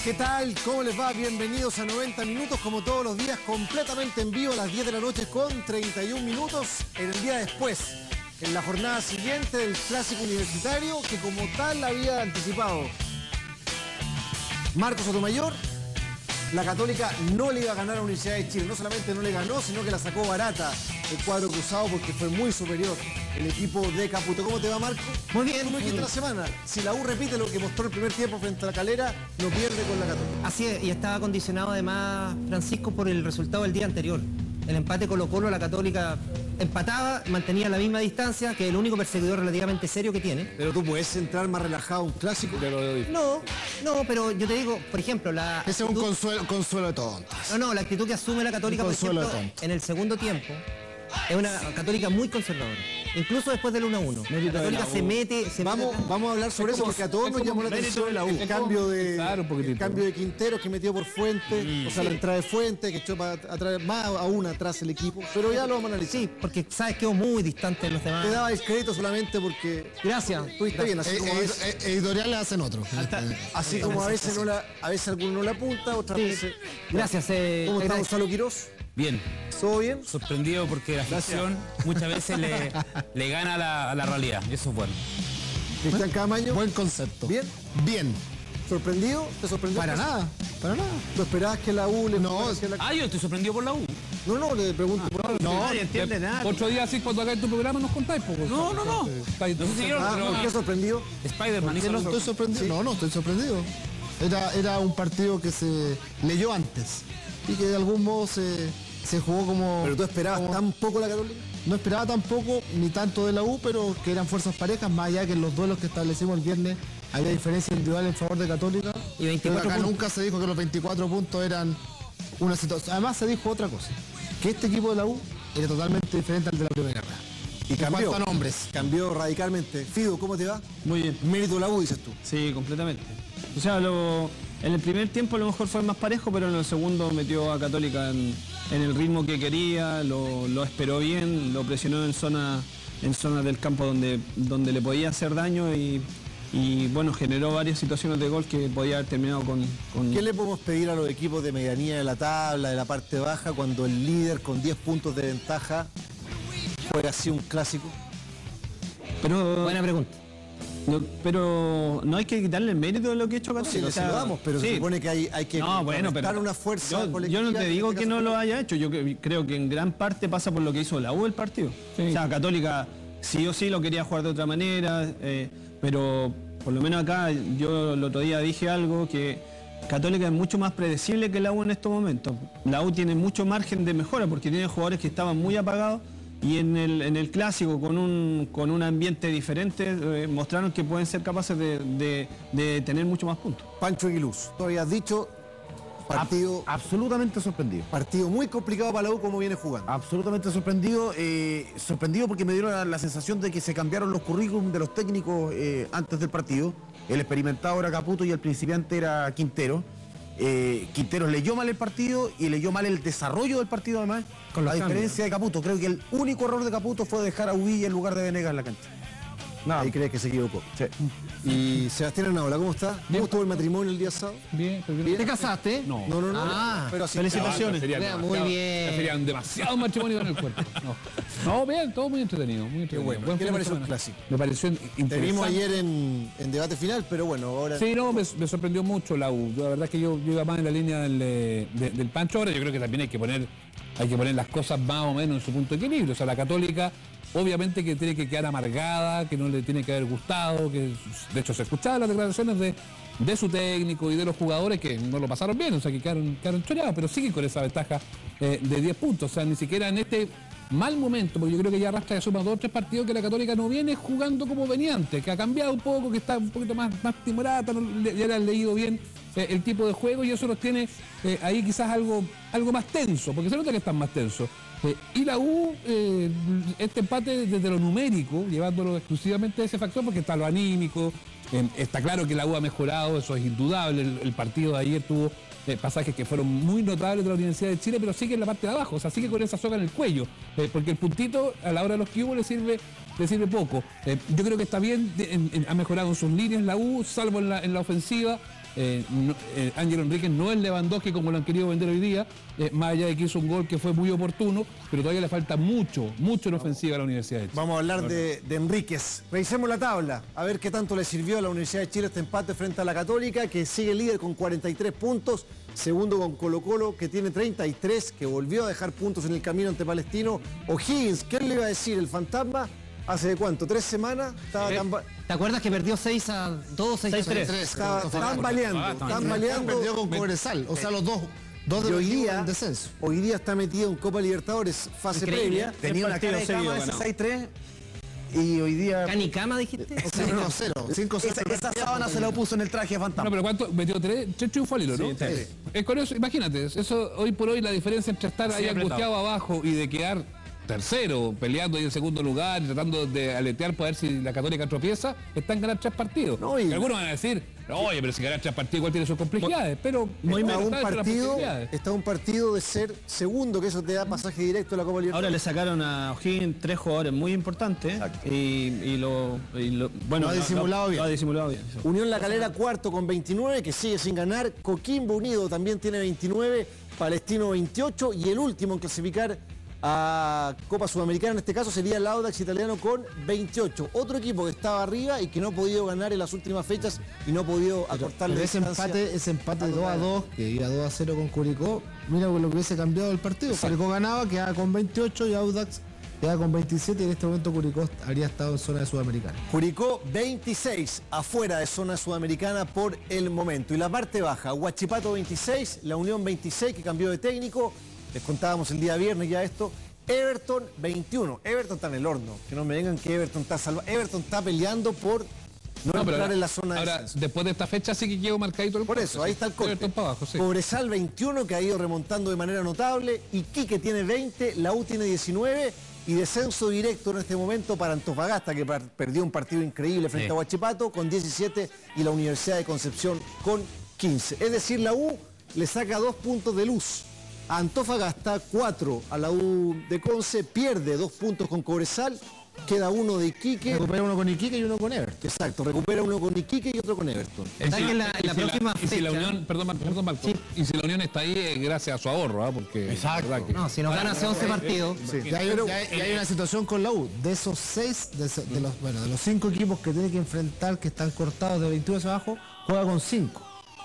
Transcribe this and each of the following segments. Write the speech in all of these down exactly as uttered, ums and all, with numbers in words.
¿Qué tal? ¿Cómo les va? Bienvenidos a noventa minutos, como todos los días, completamente en vivo a las diez de la noche con treinta y un minutos en el día después, en la jornada siguiente del Clásico Universitario, que como tal había anticipado Marcos Sotomayor. La Católica no le iba a ganar a la Universidad de Chile, no solamente no le ganó, sino que la sacó barata el cuadro cruzado porque fue muy superior el equipo de Caputo. ¿Cómo te va, Marco? Muy bien. Como dijiste la semana, si la U repite lo que mostró el primer tiempo frente a la Calera, no pierde con la Católica. Así es, y estaba condicionado además, Francisco, por el resultado del día anterior. El empate Colo-Colo, la Católica empataba, mantenía la misma distancia, que es el único perseguidor relativamente serio que tiene. Pero tú puedes entrar más relajado a un clásico. No, no, pero yo te digo, por ejemplo, la... Ese es un consuelo, consuelo de tontos. No, no, la actitud que asume la Católica, por ejemplo, en el segundo tiempo, es una Católica muy conservadora. Incluso después del uno a uno. La Católica se mete... Se vamos, mete vamos a hablar sobre eso porque a todos nos llamó la atención el cambio de, el cambio de Quinteros que metió por Fuente, mm, o sea, sí. La entrada de Fuente que echó para atrás, más aún atrás el equipo. Pero ya lo vamos a analizar. Sí, porque sabes quedó muy distante de los demás. Te daba el crédito solamente porque... Gracias. Estuviste bien, así eh, como eh, a veces... editoriales hacen otro. Hasta, así como a veces, no la, a veces alguno no la apunta, otras sí. veces... Gracias. Eh, ¿Cómo está Gonzalo Quirós? Bien. ¿Todo bien? Sorprendido porque la ficción muchas veces le, le gana a la, a la realidad. Eso es bueno. Cristian Camaño. Buen concepto. ¿Bien? Bien. ¿Sorprendido? ¿Te sorprendió? Para nada. Para nada. ¿Tú esperabas que la U le... No. La... Ah, yo estoy sorprendido por la U. No, no, le pregunto ah, por la U. No, nadie entiende nada. Otro día así cuando acá en tu programa nos contáis poco. No, no, no. No sé si yo, ah, pero... ¿Por qué sorprendido? Spider-Man. No estoy sorprendido. ¿Sí? No, no estoy sorprendido. Era, era un partido que se leyó antes y que de algún modo se, se jugó como... ¿Pero tú esperabas como, tan poco la Católica? No esperaba tampoco ni tanto de la U, pero que eran fuerzas parejas, más allá que en los duelos que establecimos el viernes había diferencia individual en favor de Católica. Y veinticuatro acá puntos. Nunca se dijo que los veinticuatro puntos eran una situación. Además se dijo otra cosa, que este equipo de la U era totalmente diferente al de la primera ronda. Y cambió. ¿Cuántos nombres? Cambió radicalmente. Fido, ¿cómo te va? Muy bien. Mérito de la U, dices tú. Sí, completamente. O sea, lo, en el primer tiempo a lo mejor fue más parejo, pero en el segundo metió a Católica en, en el ritmo que quería, lo, lo esperó bien, lo presionó en zona, en zona del campo donde, donde le podía hacer daño y, y bueno, generó varias situaciones de gol que podía haber terminado con, con... ¿Qué le podemos pedir a los equipos de medianía de la tabla, de la parte baja, cuando el líder con diez puntos de ventaja juega así un clásico? Pero, Buena pregunta. No, pero no hay que quitarle el mérito de lo que ha hecho No, Católica. sí, o sea, lo damos, pero sí. se supone que hay, hay que no, bueno, pero una fuerza yo, colectiva. yo no te digo en este que no caso. lo haya hecho, yo que- creo que en gran parte pasa por lo que hizo la U el partido. Sí. O sea, Católica sí o sí lo quería jugar de otra manera, eh, pero por lo menos acá yo el otro día dije algo que Católica es mucho más predecible que la U en estos momentos. La U tiene mucho margen de mejora porque tiene jugadores que estaban muy apagados y en el, en el clásico con un, con un ambiente diferente eh, mostraron que pueden ser capaces de, de- de tener mucho más puntos. Pancho Aguiluz, tú habías dicho partido, Absolutamente sorprendido. partido muy complicado para la U como viene jugando. Absolutamente sorprendido. eh, sorprendido porque me dieron la, la sensación de que se cambiaron los currículums de los técnicos eh, antes del partido. El experimentado era Caputo y el principiante era Quintero. Eh, Quintero leyó mal el partido y leyó mal el desarrollo del partido además. Con los a cambios. diferencia de Caputo. Creo que el único error de Caputo fue dejar a Uvilla en lugar de Venegas en la cancha. Nada. Ahí crees que se equivocó. Sí. Y Sebastián Arnaola, ¿cómo está? ¿Cómo estuvo el matrimonio el día sábado? Bien, pero bien. ¿Te casaste? No. No, no, no. Ah, pero así. felicitaciones. Sería Vea, muy demasiado- bien. Serían demasiado matrimonio en el cuerpo. No. No, bien, todo muy entretenido. Muy entretenido. bueno. Buen ¿Qué le fin de pareció el semana. clásico? Me pareció in- Te interesante. vimos ayer en, en debate final, pero bueno, ahora... Sí, no, me, me sorprendió mucho la U. Yo, la verdad es que yo, yo iba más en la línea del, eh, de- del Pancho. Ahora yo creo que también hay que poner hay que poner las cosas más o menos en su punto de equilibrio. O sea, la Católica obviamente que tiene que quedar amargada, que no le tiene que haber gustado, que de hecho se escuchaban las declaraciones de, de su técnico y de los jugadores que no lo pasaron bien, o sea, que quedaron, quedaron choreados, pero siguen con esa ventaja eh, de diez puntos. O sea, ni siquiera en este mal momento, porque yo creo que ya arrastra de suma dos o tres partidos que la Católica no viene jugando como venía antes, que ha cambiado un poco, que está un poquito más, más timorata, no, le- ya le han leído bien eh, el tipo de juego y eso los tiene eh, ahí quizás algo, algo más tenso, porque se nota que están más tensos. Eh, y la U, eh, este empate desde lo numérico, llevándolo exclusivamente a ese factor, porque está lo anímico, eh, está claro que la U ha mejorado, eso es indudable, el, el partido de ayer tuvo eh, pasajes que fueron muy notables de la Universidad de Chile, pero sigue en la parte de abajo, o sea, sigue con esa soga en el cuello, eh, porque el puntito a la hora de los cubos le sirve, le sirve poco. Eh, yo creo que está bien, de- en- en- ha mejorado en sus líneas la U, salvo en la, en la ofensiva. Eh, no, eh, Ángel Enríquez no es Lewandowski como lo han querido vender hoy día, eh, más allá de que hizo un gol que fue muy oportuno, pero todavía le falta mucho, mucho en ofensiva a la Universidad de Chile. Vamos a hablar de, de Enríquez. Revisemos la tabla, a ver qué tanto le sirvió a la Universidad de Chile este empate frente a la Católica, que sigue líder con cuarenta y tres puntos, segundo con Colo Colo, que tiene treinta y tres, que volvió a dejar puntos en el camino ante Palestino. O'Higgins, ¿qué le iba a decir? El fantasma, ¿hace de cuánto? ¿Tres semanas? Estaba tan... ¿Te acuerdas que perdió seis a dos, seis a tres? Estaba tan baleando, tan baleando. Perdió con Cobresal, o sea, los dos, dos de Y los hoy equipos día, en descenso. hoy día está metido en Copa Libertadores, fase Increíble. previa. Tenía una cara de cama ese seis tres y hoy día... ¿Canicama dijiste? cinco cero. cinco cero. Esa, esa sábana se la puso en el traje de fantasma. No, pero ¿cuánto? Metió tres, tres triunfos al hilo, ¿no? Sí, tres. Es con eso, imagínate, eso hoy por hoy la diferencia entre estar ahí apretado. angustiado abajo y de quedar tercero, peleando ahí en segundo lugar, y tratando de aletear para ver si la Católica tropieza, está en ganar tres partidos. No, y- Que algunos van a decir, oye, pero si ganar tres partidos igual tiene sus complejidades, pero Muy pero está un está dentro de las partido, posibilidades. está un partido de ser segundo, que eso te da pasaje directo a la Copa Ahora Libertadores. le sacaron a O'Higgins tres jugadores muy importantes y, y lo, y lo- bueno, Lo ha disimulado bien. Lo ha disimulado bien. sí. Unión La Calera cuarto con veintinueve, que sigue sin ganar. Coquimbo Unido también tiene veintinueve, Palestino veintiocho y el último en clasificar a Copa Sudamericana en este caso sería el Audax Italiano con veintiocho. Otro equipo que estaba arriba y que no ha podido ganar en las últimas fechas y no ha podido acortarle Pero ese distancia. empate, ese empate de dos a dos, que iba dos a cero con Curicó, mira lo que hubiese cambiado el partido. Curicó ganaba, quedaba con veintiocho y Audax quedaba con veintisiete y en este momento Curicó habría estado en zona de Sudamericana. Curicó veintiséis, afuera de zona sudamericana por el momento. Y la parte baja, Huachipato veintiséis, la Unión veintiséis que cambió de técnico. Les contábamos el día viernes ya esto. Everton veintiuno. Everton está en el horno. Que no me vengan que Everton está salvado. Everton está peleando por no, No, pero entrar ahora- en la zona de ahora, descenso. después de esta fecha sí que quedó marcadito el Por corte, eso, sí. ahí está el corte. Everton para abajo, sí. Cobresal veintiuno, que ha ido remontando de manera notable. Iquique tiene veinte, la U tiene diecinueve. Y descenso directo en este momento para Antofagasta, que par- perdió un partido increíble frente Sí. a Huachipato con diecisiete y la Universidad de Concepción con quince. Es decir, la U le saca dos puntos de luz a Antofagasta, cuatro a la U de Conce, pierde dos puntos con Cobresal, queda uno de Iquique. Recupera uno con Iquique y uno con Everton. Exacto, recupera uno con Iquique y otro con Everton. Está que en la, en Y la si próxima y si la fecha- Unión, perdón, Mar- perdón, Marco, y si la Unión está ahí es gracias a su ahorro, ¿ah? Porque Exacto. verdad que- No, si nos gana hace once partidos. Y hay, y hay- y hay una situación con la U. De esos seis, de, ese- de los, bueno, de los cinco equipos que tiene que enfrentar, que están cortados de veintiuno hacia abajo, juega con cinco.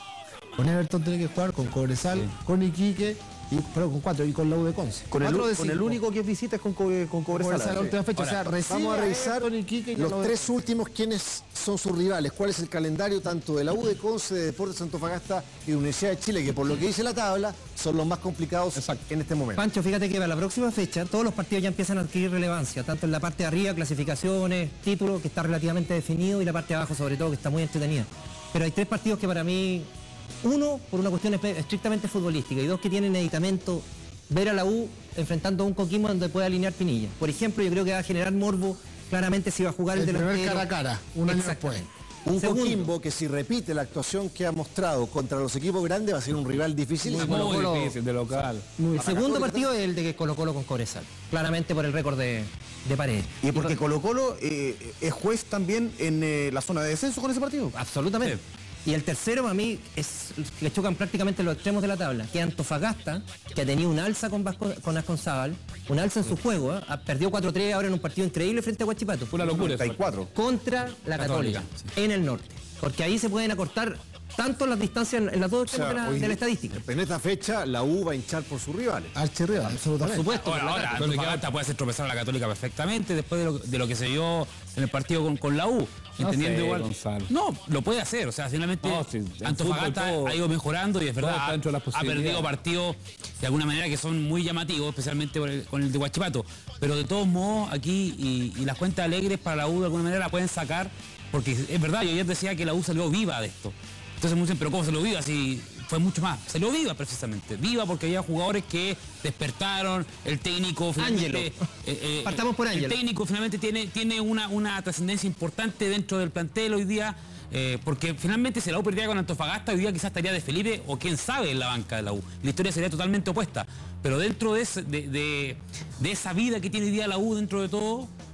Con Everton tiene que jugar con Cobresal, con Iquique, y, perdón, con cuatro, y con la U de Conce. Con el, Cuatro de con el cinco. único que visita es con, Cobre- con Cobresal. Cobresal la última fecha. O sea, recibe Vamos a revisar Everton, Iquique y la U los de tres últimos, quiénes son sus rivales, cuál es el calendario tanto de la U de Conce, de Deportes Antofagasta y de Universidad de Chile, que por lo que dice la tabla son los más complicados en este momento. Pancho, fíjate que para la próxima fecha todos los partidos ya empiezan a adquirir relevancia, tanto en la parte de arriba, clasificaciones, títulos, que está relativamente definido, y la parte de abajo sobre todo, que está muy entretenida. Pero hay tres partidos que para mí, uno, por una cuestión espe- estrictamente futbolística, y dos, que tienen editamento, ver a la U enfrentando a un Coquimbo donde puede alinear Pinilla. Por ejemplo, yo creo que va a generar morbo claramente si va a jugar el, El primer delantero. cara a cara, un año Exactamente. Un Segundo, Coquimbo que si repite la actuación que ha mostrado contra los equipos grandes va a ser un rival difícil. Muy, Colo Colo- difícil de local. el segundo partido es el de Colo Colo con Cobresal, claramente por el récord de, de Paredes. Y porque Colo Colo eh, es juez también en eh, la zona de descenso con ese partido. Absolutamente. Y el tercero para mí es le chocan prácticamente los extremos de la tabla, que es Antofagasta, que ha tenido un alza con Vasco, con Asconzábal, un alza en su juego, ¿eh? Ha- perdió cuatro tres ahora en un partido increíble frente a Huachipato, Una locura. eso. treinta y cuatro. contra la Católica, Católica, en el norte, porque ahí se pueden acortar tanto las distancias en, en las dos extremos de, la, hoy- de la estadística. En esta fecha la U va a hinchar por sus rivales. Archirrival, Por absolutamente. supuesto. Ahora, por la ahora carta. Antofagasta puede hacer tropezar a la Católica perfectamente después de lo, de lo que se vio en el partido con, con la U. Entendiendo sé, igual. Gonzalo. No, lo puede hacer. O sea, finalmente No, sí, en Antofagasta fútbol todo- ha ido mejorando y es verdad, todo está ha, dentro de las ha posibilidades. perdido partidos de alguna manera que son muy llamativos, especialmente por el- con el de Huachipato. Pero de todos modos, aquí y, y las cuentas alegres para la U de alguna manera la pueden sacar, porque es verdad, yo ayer decía que la U salió viva de esto. Entonces me dicen, pero ¿cómo salió viva? Si fue mucho más. Salió viva precisamente. Viva porque había jugadores que despertaron, el técnico finalmente... Ángelo. eh, eh, Partamos por Ángelo. El técnico finalmente tiene, tiene una, una trascendencia importante dentro del plantel hoy día, eh, porque finalmente si la U perdiera con Antofagasta, hoy día quizás estaría de Felipe o quién sabe en la banca de la U. La historia sería totalmente opuesta. Pero dentro de, ese- de, de- de esa vida que tiene hoy día la U dentro de todo,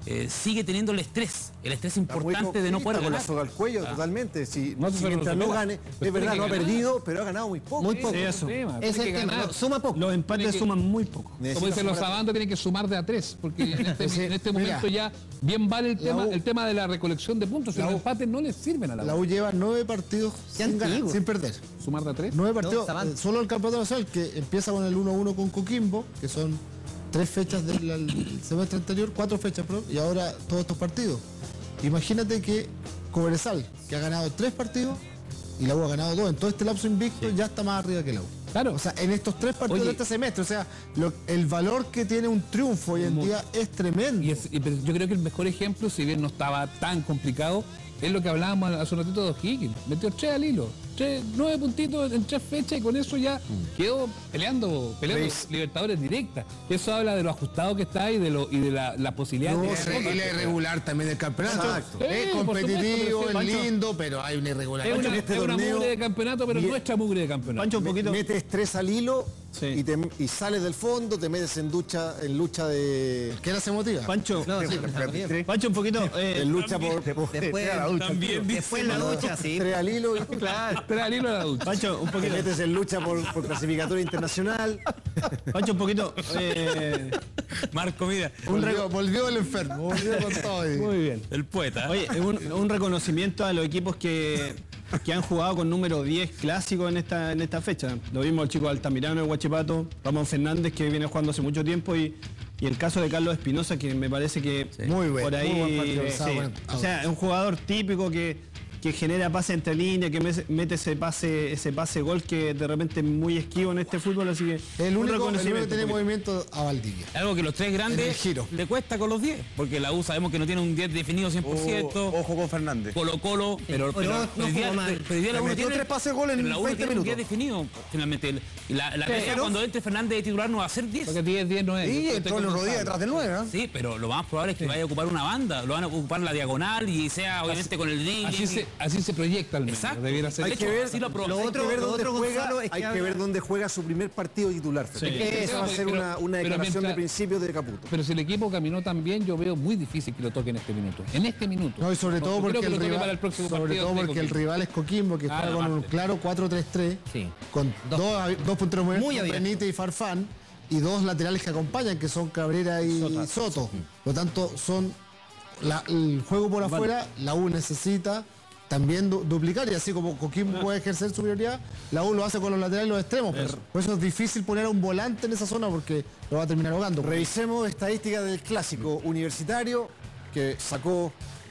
eh, sigue teniendo el estrés, el estrés Está muy importante de no poder con la ganar. soga al cuello, Ah. totalmente. Si, No, si pero mientras no no supera. gane, Pero es tiene verdad, que no ha ganar. perdido, pero ha ganado muy poco. Muy poco. Sí, Ese eso. es el tema, Es tiene el que tema, ganar. no, suma poco. Los empates Tiene que- suman muy poco. Como Necesita dicen los sumar- sabandos, tienen que sumar de a tres, porque en este, en este Mira. momento ya bien vale el tema, U- el tema de la recolección de puntos. Y La los U- empates no les sirven a la, La U. U lleva nueve partidos sin, ganar, antiguo. sin perder. Sumar de a tres. Nueve partidos, Sabán. eh, solo el campeonato nacional, que empieza con el uno uno con Coquimbo, que son tres fechas del al- semestre anterior, cuatro fechas, perdón, y ahora todos estos partidos. Imagínate que Cobresal, que ha ganado tres partidos, y la U ha ganado dos, en todo este lapso invicto ya está más arriba que la U. Claro. O sea, en estos tres partidos Oye. de este semestre, o sea, lo- el valor que tiene un triunfo hoy en día es tremendo. Y, es- y- pero yo creo que el mejor ejemplo, si bien no estaba tan complicado, es lo que hablábamos hace un ratito de O'Higgins. Metió tres al hilo. Tres, nueve puntitos en tres fechas y con eso ya quedó peleando, peleando Reis. Libertadores directa. Eso habla de lo ajustado que está y de lo y de la, la posibilidad No, de y la irregular también del campeonato. Exacto. Es Sí, por competitivo, supuesto, pero es sí, Pancho. lindo, pero hay una Es irregularidad. una, en este es una torneo- mugre de campeonato, pero Bien. nuestra mugre de campeonato. Pancho, un Me- poquito. metes tres al hilo Sí. y, te- y sales del fondo, te metes en ducha, en lucha de. ¿Qué la se motiva? Pancho, No, sí, también. Pancho, un poquito. eh, En lucha por, por- Después, También después en la ducha, sí. tres al hilo y claro. Tres al hilo de la ducha. Pancho, un te poquito. metes en lucha por, por clasificatoria internacional. Pancho, un poquito. eh, Marco, mira, Volvió, volvió el enfermo, volvió con todo. ahí. muy bien. el poeta. Oye, un, un reconocimiento a los equipos que, que han jugado con número diez clásicos en esta, en esta fecha. Lo vimos el chico Altamirano de Huachipato, Ramón Fernández, que viene jugando hace mucho tiempo, y, y el caso de Carlos Espinosa, que me parece que Muy buen, por ahí. muy buen partido, sí. estaba bueno. O sea, es un jugador típico que, que genera pase entre líneas, que mes- mete ese pase, ese pase gol que de repente es muy esquivo en este fútbol, así que. El un único, el único que reconocimiento, tiene porque- movimiento a Valdivia. Algo que los tres En el grandes giro. le cuesta con los diez, porque la U sabemos que no tiene un diez definido cien por ciento. Ojo con Fernández. Colo Colo, pero, Pero pero, no hoy día, jugó mal. pero hoy día la Le U no metió tiene tres pases gol en pero la U no veinte tiene un minutos. diez definido, finalmente. Y la, la Pero- realidad, cuando entre Fernández de titular no va a ser diez. Porque diez diez no es. Y Estoy entró con en rodilla Gonzalo. detrás del nueve. ¿eh? Sí, pero lo más probable es que vaya a ocupar una banda, lo van a ocupar en la diagonal y sea obviamente con el dribbling. Así se, así se proyecta al menos. Exacto. Debiera ser. Hay De que hecho, ver, así lo aprobó. Lo hay otro- que ver lo dónde otro, juega, Gonzalo, es que hay que habla- ver dónde juega su primer partido titular. Fede. Esa va a ser Pero- una, una pero declaración mientras- de principio de Caputo. Pero si el equipo caminó tan bien, yo veo muy difícil que lo toque en este minuto. En este minuto. No, y sobre todo No creo porque, que el lo toque rival, para el próximo sobre partido todo de porque el Coquimbo. rival es Coquimbo, que Ah, juega con un aparte. claro cuatro tres tres, Sí. con Dos. dos, ab- dos punteros muy, Muy muy abiertos. Benítez y Farfán, y dos laterales que acompañan, que son Cabrera y Soto. Por lo tanto, son la- el juego por afuera, la U necesita también du- duplicar, y así como Coquimbo puede ejercer superioridad, la U lo hace con los laterales y los extremos. Por, por eso es difícil poner a un volante en esa zona porque lo va a terminar ahogando. Revisemos estadísticas del clásico universitario que sacó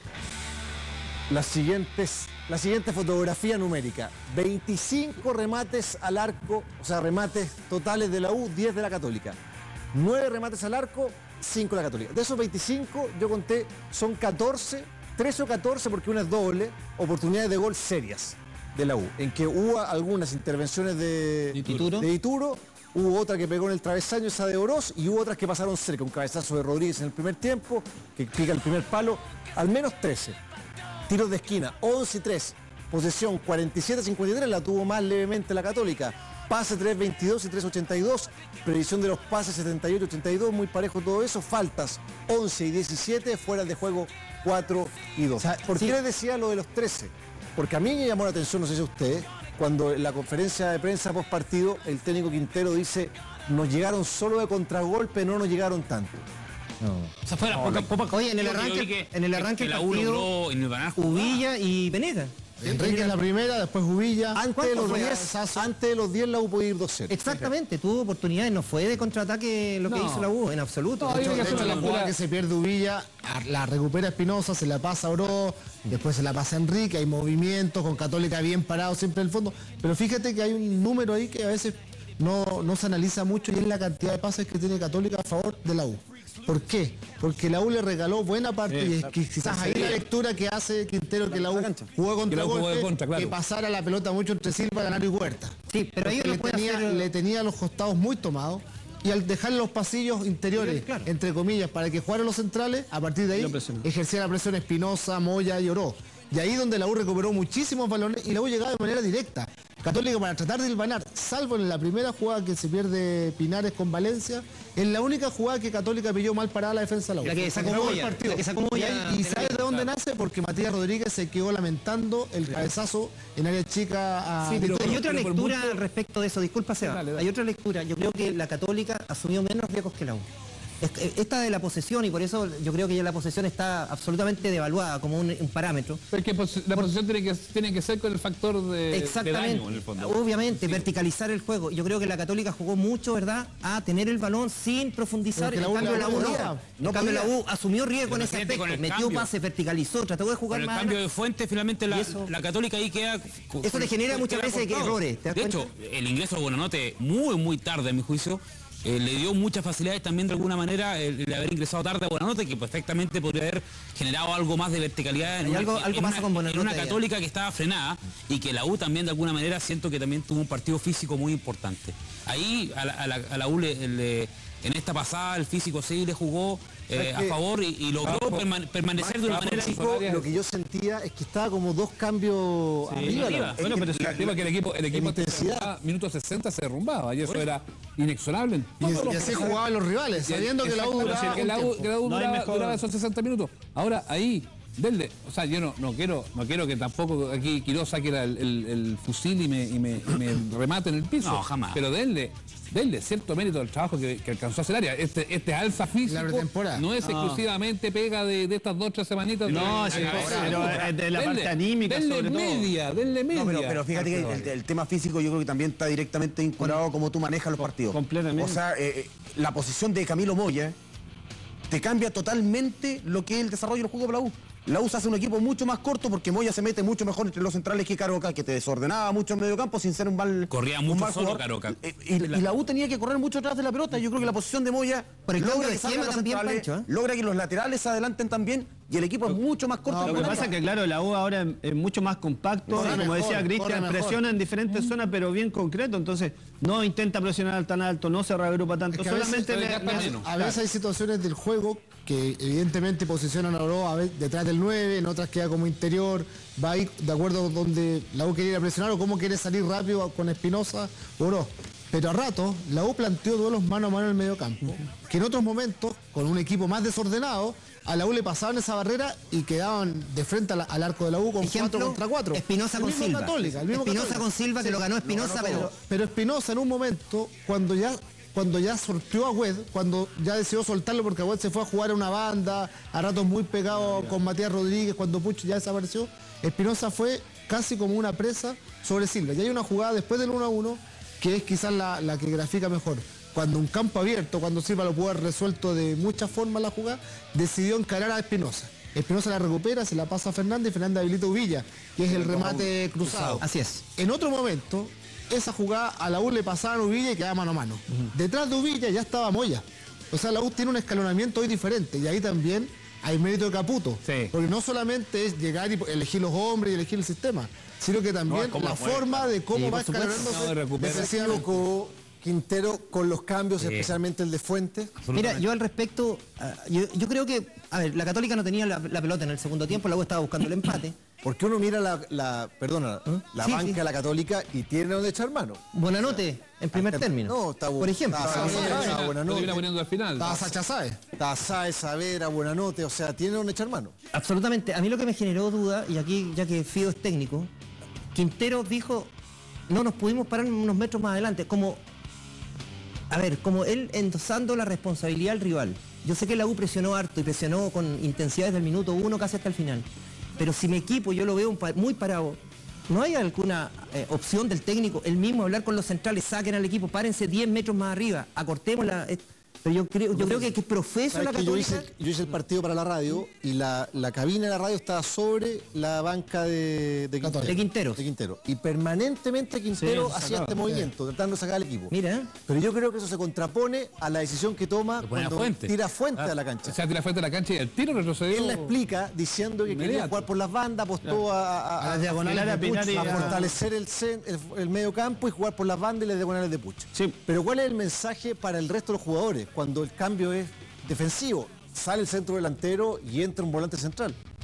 las siguientes, la siguiente fotografía numérica. veinticinco remates al arco, o sea, remates totales de la U, diez de la Católica. nueve remates al arco, cinco de la Católica. De esos veinticinco, yo conté, son catorce, trece o catorce, porque una es doble, oportunidades de gol serias de la U, en que hubo algunas intervenciones de Ituro. de Ituro, hubo otra que pegó en el travesaño, esa de Oroz, y hubo otras que pasaron cerca, un cabezazo de Rodríguez en el primer tiempo, que pica el primer palo, al menos trece. Tiros de esquina, once y tres. Posesión cuarenta y siete a cincuenta y tres, la tuvo más levemente la Católica. Pase tres veintidós y tres ochenta y dos. Previsión de los pases setenta y ocho ochenta y dos, muy parejo todo eso. Faltas once y diecisiete, fuera de juego cuatro y dos. O sea, ¿Por sí. qué les decía lo de los trece? Porque a mí me llamó la atención, no sé si a ustedes, cuando en la conferencia de prensa post partido el técnico Quintero dice: nos llegaron solo de contragolpe, no nos llegaron tanto. O sea, fue la poca, poca- Oye, en el yo- yo arranque- vi que- en el arranque que la del U partido, logró en el Banana jugar. Ubilla y Peneta. Enrique en la primera, después Uvilla. Antes de, los fue? diez, antes de los diez la U podía ir dos cero. Exactamente, tuvo oportunidades, no fue de contraataque lo que No. hizo la U, en absoluto. No, De yo hecho, creo De que hecho, fue la la jugada pura- que se pierde Uvilla, la recupera Espinosa, se la pasa a Oro, después se la pasa a Enrique, hay movimientos, con Católica bien parado siempre en el fondo. Pero fíjate que hay un número ahí que a veces no, no se analiza mucho, y es la cantidad de pases que tiene Católica a favor de la U. ¿Por qué? Porque la U le regaló buena parte, y es que quizás ahí la lectura que hace Quintero, que la U jugó contra Que la U jugó de golpe, contra, claro. que pasara la pelota mucho entre Silva, Ganario y Huerta. Sí, pero ahí Porque no le puede tenía, hacer- le tenía los costados muy tomados, y al dejar los pasillos interiores, Claro. entre comillas, para que jugaran los centrales, a partir de ahí Lo presionó. ejercía la presión Espinosa, Moya y Oró. Y ahí donde la U recuperó muchísimos balones y la U llegaba de manera directa. Católica, para tratar de hilvanar, salvo en la primera jugada que se pierde Pinares con Valencia, es la única jugada que Católica pilló mal parada la defensa de la U. La que sacó Ganó el Moya, partido. la que sacó Y, Moya ahí- y de la ¿sabes de lista, dónde claro. nace? Porque Matías Rodríguez se quedó lamentando el cabezazo en área chica a... Sí, pero pero- hay otra pero por lectura mucho- al respecto de eso, disculpa Seba, Dale, dale. hay otra lectura, yo creo que la Católica asumió menos riesgos que la U. Es- Esta de la posesión, y por eso yo creo que ya la posesión está absolutamente devaluada como un, un parámetro. Porque pos- la posición tiene que, tiene que ser con el factor de, de Exactamente, daño en el fondo. obviamente, verticalizar el juego. Yo creo que la Católica jugó mucho, ¿verdad?, a tener el balón sin profundizar. Pero En que la U cambio, la U no no. podía. En cambio, la U asumió riesgo Pero en ese fíjate aspecto. con el Metió cambio. pase, verticalizó, trató de jugar Con el más. cambio de fuente, finalmente la, Y eso- la Católica ahí queda... Eso le genera muchas queda veces que cortado. errores, ¿te das De cuenta? hecho, el ingreso de Buenanote muy, muy tarde, en mi juicio, eh, le dio muchas facilidades también de alguna manera el, el haber ingresado tarde a Buenanote, que perfectamente podría haber generado algo más de verticalidad en Hay una, algo- algo en pasa una- con Buenanote en una ayer. Católica que estaba frenada y que la U también de alguna manera siento que también tuvo un partido físico muy importante. Ahí a la, a la- a la U le- le- en esta pasada el físico sí le jugó eh, a que- favor y, y logró perma- permanecer de una manera... Chico, lo que yo sentía es que estaba como dos cambios arriba. arriba. la- Bueno, pero si el tema es que el equipo, el equipo se intensidad. derrumbaba, minutos sesenta se derrumbaba y eso era inexorable. en Y, todos los y así partidos. jugaban los rivales, sabiendo que la U Exactamente, duraba que un la U, tiempo. que la U No hay duraba, mejor. duraba esos sesenta minutos. Ahora ahí, denle, o sea, yo no, no quiero, no quiero que tampoco aquí Quiroz saque la- el, el- el fusil y me, y me- y me remate en el piso. No, jamás. Pero denle, denle cierto mérito al trabajo que, que alcanzó a hacer área. Este, este alza físico pretemporada. no es exclusivamente pega de, de estas dos tres semanitas. No, de- sí, de- pero de- es de la denle- parte anímica, denle sobre todo. media, denle media. No, pero, pero fíjate que el, el tema físico yo creo que también está directamente vinculado a cómo tú manejas los partidos. completamente. O sea, eh, eh, la posición de Camilo Moya te cambia totalmente lo que es el desarrollo del juego de la U. La U se hace un equipo mucho más corto porque Moya se mete mucho mejor entre los centrales que Caroca, que te desordenaba mucho en medio campo sin ser un mal Corría un mucho mal solo jugador. Caroca. Eh, Y, y la U tenía que correr mucho atrás de la pelota. Yo creo que la posición de Moya Por el cambio logra de que salgan esquema los también, centrales, Pancho, ¿eh? logra que los laterales se adelanten también y el equipo es mucho más corto. Lo que la pasa es que, claro, la U ahora es, es mucho más compacto, Corre y como mejor, decía corre Cristian, mejor. presiona en diferentes zonas, pero bien concreto, entonces no intenta presionar tan alto, no se reagrupa tanto, Es que a veces- solamente le- desgasta le hace- menos. A veces hay situaciones del juego que evidentemente posicionan a Oro a veces detrás del nueve, en otras queda como interior, va ahí de acuerdo donde la U quiere ir a presionar o cómo quiere salir rápido con Espinosa o Oro. Pero a rato la U planteó duelos mano a mano en el medio campo, que en otros momentos, con un equipo más desordenado, a la U le pasaban esa barrera y quedaban de frente al, al arco de la U con Ejemplo, cuatro contra cuatro. Espinosa El con mismo Silva. Católica, el mismo Espinosa Católica. con Silva, que lo ganó Espinosa, pero... Pero Espinosa en un momento, cuando ya cuando ya sorteó a Wed, cuando ya decidió soltarlo porque Wed se fue a jugar a una banda, a ratos muy pegado con Matías Rodríguez, cuando Pucho ya desapareció, Espinosa fue casi como una presa sobre Silva. Y hay una jugada después del uno a uno que es quizás la, la que grafica mejor. Cuando un campo abierto, cuando Silva lo pudo haber resuelto de muchas formas la jugada, decidió encarar a Espinosa. Espinosa la recupera, se la pasa a Fernández y Fernández habilita a Uvilla, que es el remate cruzado. Así es. En otro momento, esa jugada a la U le pasaban a Uvilla y quedaba mano a mano. Detrás de Uvilla ya estaba Moya. O sea, la U tiene un escalonamiento hoy diferente y ahí también hay mérito de Caputo. Sí. Porque no solamente es llegar y elegir los hombres y elegir el sistema, sino que también cómo la lo mueve, forma de cómo Sí, va por supuesto. escalonándose No, recupera. defensivamente. Equivocó Quintero con los cambios, especialmente el de Fuentes. Mira, yo al respecto, ah, yo, yo creo que, a ver, la Católica no tenía la, la pelota en el segundo tiempo, la U estaba buscando el empate. Porque uno mira la, la perdona, la Sí, banca sí. de la Católica y tiene donde echar mano. Buenanote, en primer término. No, está bu- Por ejemplo. está Ah, Saavedra, sí. está Lo Buenanote, termina poniendo al final. Estaba Sacha Sáez. está Sáez, Saavedra, Buenanote, o sea, tiene donde echar mano. Absolutamente. A mí lo que me generó duda, y aquí ya que Fido es técnico, Quintero dijo, no nos pudimos parar unos metros más adelante, como, a ver, como él endosando la responsabilidad al rival. Yo sé que la U presionó harto y presionó con intensidad desde el minuto uno casi hasta el final. Pero si mi equipo yo lo veo un pa- muy parado, ¿no hay alguna eh, opción del técnico, él mismo hablar con los centrales, saquen al equipo, párense diez metros más arriba, acortemos la... eh, pero yo creo, yo creo que, que es profeso la ¿Sabes que yo, Católica. hice, yo hice el partido para la radio y la, la cabina de la radio estaba sobre la banca de, de, Quintero, De Quinteros. de Quintero. Y permanentemente Quintero Sí, hacía sacaba, este movimiento, tratando de sacar al equipo. Mira, ¿eh? Pero yo creo que eso se contrapone a la decisión que toma Lo pone a cuando Fuentes. tira Fuente Ah, a la cancha. O sea, tira frente a la cancha y el tiro retrocedió. Él la explica diciendo que quería Inmediato. jugar por las bandas, apostó a, a- A las a- diagonales a de Pinar Puch, y a a- fortalecer el, cen- el, el medio campo y jugar por las bandas y las diagonales de Puch. Sí. Pero ¿cuál es el mensaje para el resto de los jugadores cuando el cambio es defensivo? Sale el centro delantero y entra un volante central.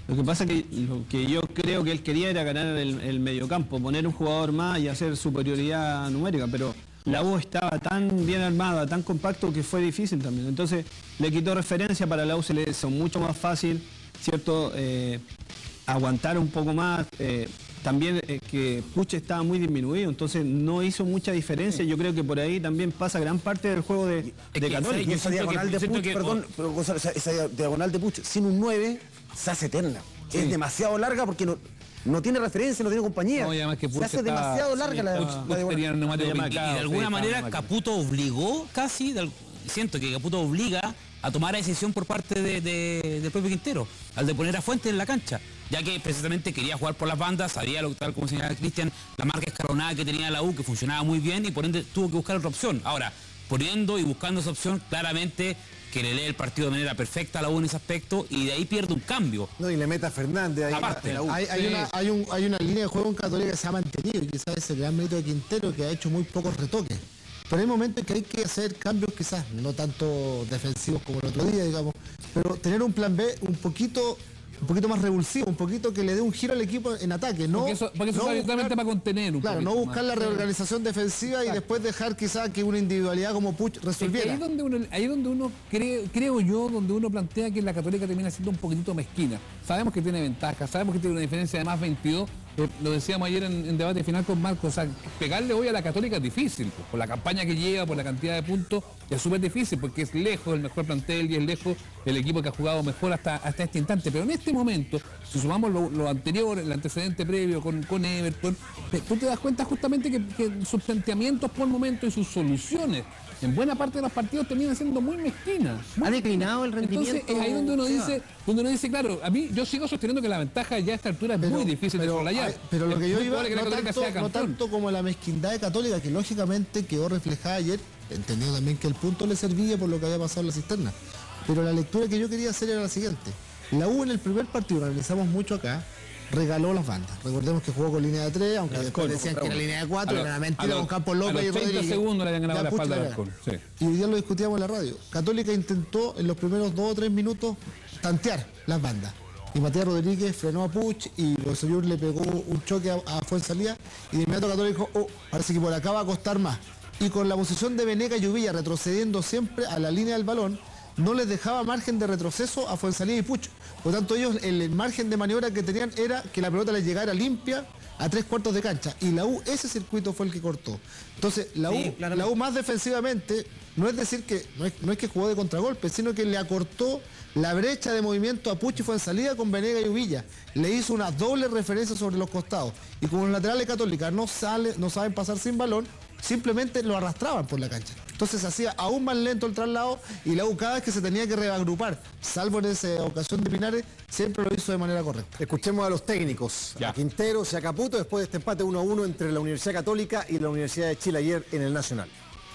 Lo que pasa es que lo que yo creo que él quería era ganar el, el mediocampo, poner un jugador más y hacer superioridad numérica, pero la U estaba tan bien armada, tan compacto que fue difícil también. Entonces le quitó referencia, para la U se le hizo mucho más fácil, ¿cierto? Eh, aguantar un poco más. Eh, también eh, que Puch estaba muy disminuido, entonces no hizo mucha diferencia. Yo creo que por ahí también pasa gran parte del juego de, de que, Católica. Y esa diagonal que, de Puch, que, perdón, pero, Gonzalo, esa, esa diagonal de Puch sin un nueve se hace eterna. Sí. Es demasiado larga porque no, no tiene referencia, no tiene compañía. No, y además que se hace estaba, demasiado larga sí, la, Puch, la Puch diagonal. Y, y de alguna sí, manera Caputo obligó casi, de, siento que Caputo obliga a tomar la decisión por parte de, de, del propio Quintero, al de poner a Fuentes en la cancha, ya que precisamente quería jugar por las bandas, sabía, lo, tal como señalaba Cristian, la marca escalonada que tenía la U, que funcionaba muy bien, y por ende tuvo que buscar otra opción. Ahora, poniendo y buscando esa opción, claramente que le lee el partido de manera perfecta a la U en ese aspecto, y de ahí pierde un cambio. No, y le mete a Fernández ahí. Aparte, en la U. Hay, hay, Sí. una, hay, un, hay una línea de juego en Católica que se ha mantenido y quizás es el gran mérito de Quintero, que ha hecho muy pocos retoques. Pero hay momentos en que hay que hacer cambios quizás no tanto defensivos como el otro día, digamos, pero tener un plan B un poquito, un poquito más revulsivo, un poquito que le dé un giro al equipo en ataque. No, Porque eso, porque eso no es habitualmente para contener un Claro, no poquito buscar más. la reorganización defensiva y después dejar quizás que una individualidad como Puch Es que resolviera. ahí donde uno, ahí donde uno cree, creo yo, donde uno plantea que la Católica termina siendo un poquitito mezquina. Sabemos que tiene ventajas, sabemos que tiene una diferencia de más veintidós. Eh, lo decíamos ayer en, en debate final con Marco, o sea, pegarle hoy a la Católica es difícil, pues, por la campaña que lleva, por la cantidad de puntos, es súper difícil porque es lejos el mejor plantel y es lejos el equipo que ha jugado mejor hasta, hasta este instante. Pero en este momento, si sumamos lo, lo anterior, el antecedente previo con, con Everton, tú te das cuenta justamente que, que sus planteamientos por momento y sus soluciones en buena parte de los partidos terminan siendo muy mezquinas. Ha declinado el rendimiento. Entonces es ahí donde uno Seba. dice, donde uno dice, claro, a mí yo sigo sosteniendo que la ventaja ya a esta altura es Pero- muy difícil de pero, soslayar. ay, pero lo que yo Es muy iba, probable que la no Católica tanto, sea no campeón. tanto como la mezquindad de Católica, que lógicamente quedó reflejada ayer, entendiendo también que el punto le servía por lo que había pasado en la cisterna. Pero la lectura que yo quería hacer era la siguiente. La U en el primer partido, lo analizamos mucho acá, regaló las bandas. Recordemos que jugó con línea de tres, aunque después decían que era línea de cuatro, A era los- una mentira a los- con Campos a López los y treinta Rodríguez. segundos le habían ganado Ya, la pucha, espalda al la Alcón, sí. Y hoy día lo discutíamos en la radio. Católica intentó en los primeros dos o tres minutos tantear las bandas. Y Matías Rodríguez frenó a Puch y Rosellur le pegó un choque a, a Fuenzalía y de inmediato Católica dijo, oh, parece que por acá va a costar más. Y con la posición de Venegas y Uvilla retrocediendo siempre a la línea del balón, no les dejaba margen de retroceso a Fuenzalía y Puch. Por lo tanto, ellos, el, el margen de maniobra que tenían era que la pelota les llegara limpia a tres cuartos de cancha. Y la U, ese circuito fue el que cortó. Entonces, la, Sí, U, claramente. la U más defensivamente, no es decir que, no es, no es que jugó de contragolpe, sino que le acortó la brecha de movimiento a Puch y Fuenzalía con Venegas y Uvilla. Le hizo una doble referencia sobre los costados. Y como los laterales católicas no, sale, no saben pasar sin balón, simplemente lo arrastraban por la cancha. Entonces hacía aún más lento el traslado y la U cada vez que se tenía que reagrupar, salvo en esa ocasión de Pinares, siempre lo hizo de manera correcta. Escuchemos a los técnicos, Ya. a Quintero y a Caputo, después de este empate uno a uno entre la Universidad Católica y la Universidad de Chile ayer en el Nacional.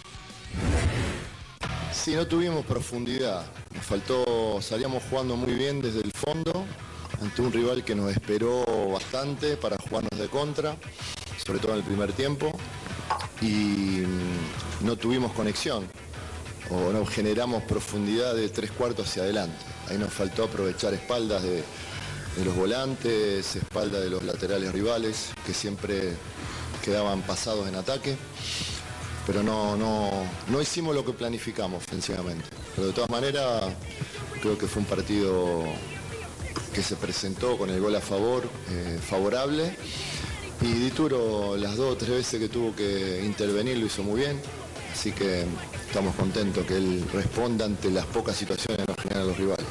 Sí, no tuvimos profundidad. Nos faltó, salíamos jugando muy bien desde el fondo, ante un rival que nos esperó bastante para jugarnos de contra, sobre todo en el primer tiempo, y mm, no tuvimos conexión, o no generamos profundidad de tres cuartos hacia adelante. Ahí nos faltó aprovechar espaldas de, de los volantes, espaldas de los laterales rivales, que siempre quedaban pasados en ataque. Pero no, no, no hicimos lo que planificamos ofensivamente. Pero de todas maneras, creo que fue un partido que se presentó con el gol a favor, eh, favorable. Y Dituro, las dos o tres veces que tuvo que intervenir, lo hizo muy bien. Así que estamos contentos que él responda ante las pocas situaciones que nos generan los rivales.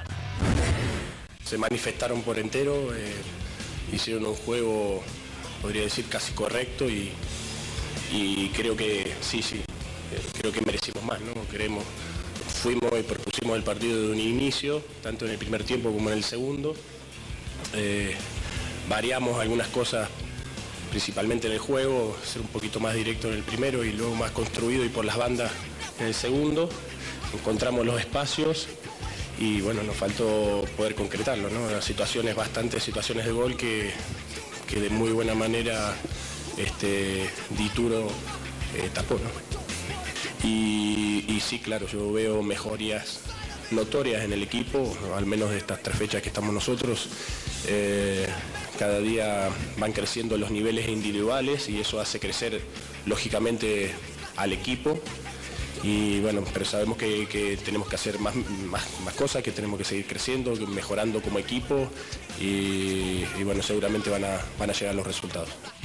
Se manifestaron por entero, eh, hicieron un juego, podría decir, casi correcto y, y creo que sí, sí, eh, creo que merecimos más, ¿no? Queremos, fuimos y propusimos el partido de un inicio, tanto en el primer tiempo como en el segundo. Eh, variamos algunas cosas, principalmente en el juego, ser un poquito más directo en el primero y luego más construido y por las bandas en el segundo. Encontramos los espacios y bueno, nos faltó poder concretarlo, ¿no? Las situaciones, bastantes situaciones de gol que, que de muy buena manera este, Dituro eh, tapó, ¿no? Y, y sí, claro, yo veo mejorías notorias en el equipo, al menos de estas tres fechas que estamos nosotros. Eh, cada día van creciendo los niveles individuales y eso hace crecer lógicamente al equipo. Y bueno, pero sabemos que, que tenemos que hacer más, más, más cosas, que tenemos que seguir creciendo, mejorando como equipo y, y bueno, seguramente van a, van a llegar los resultados.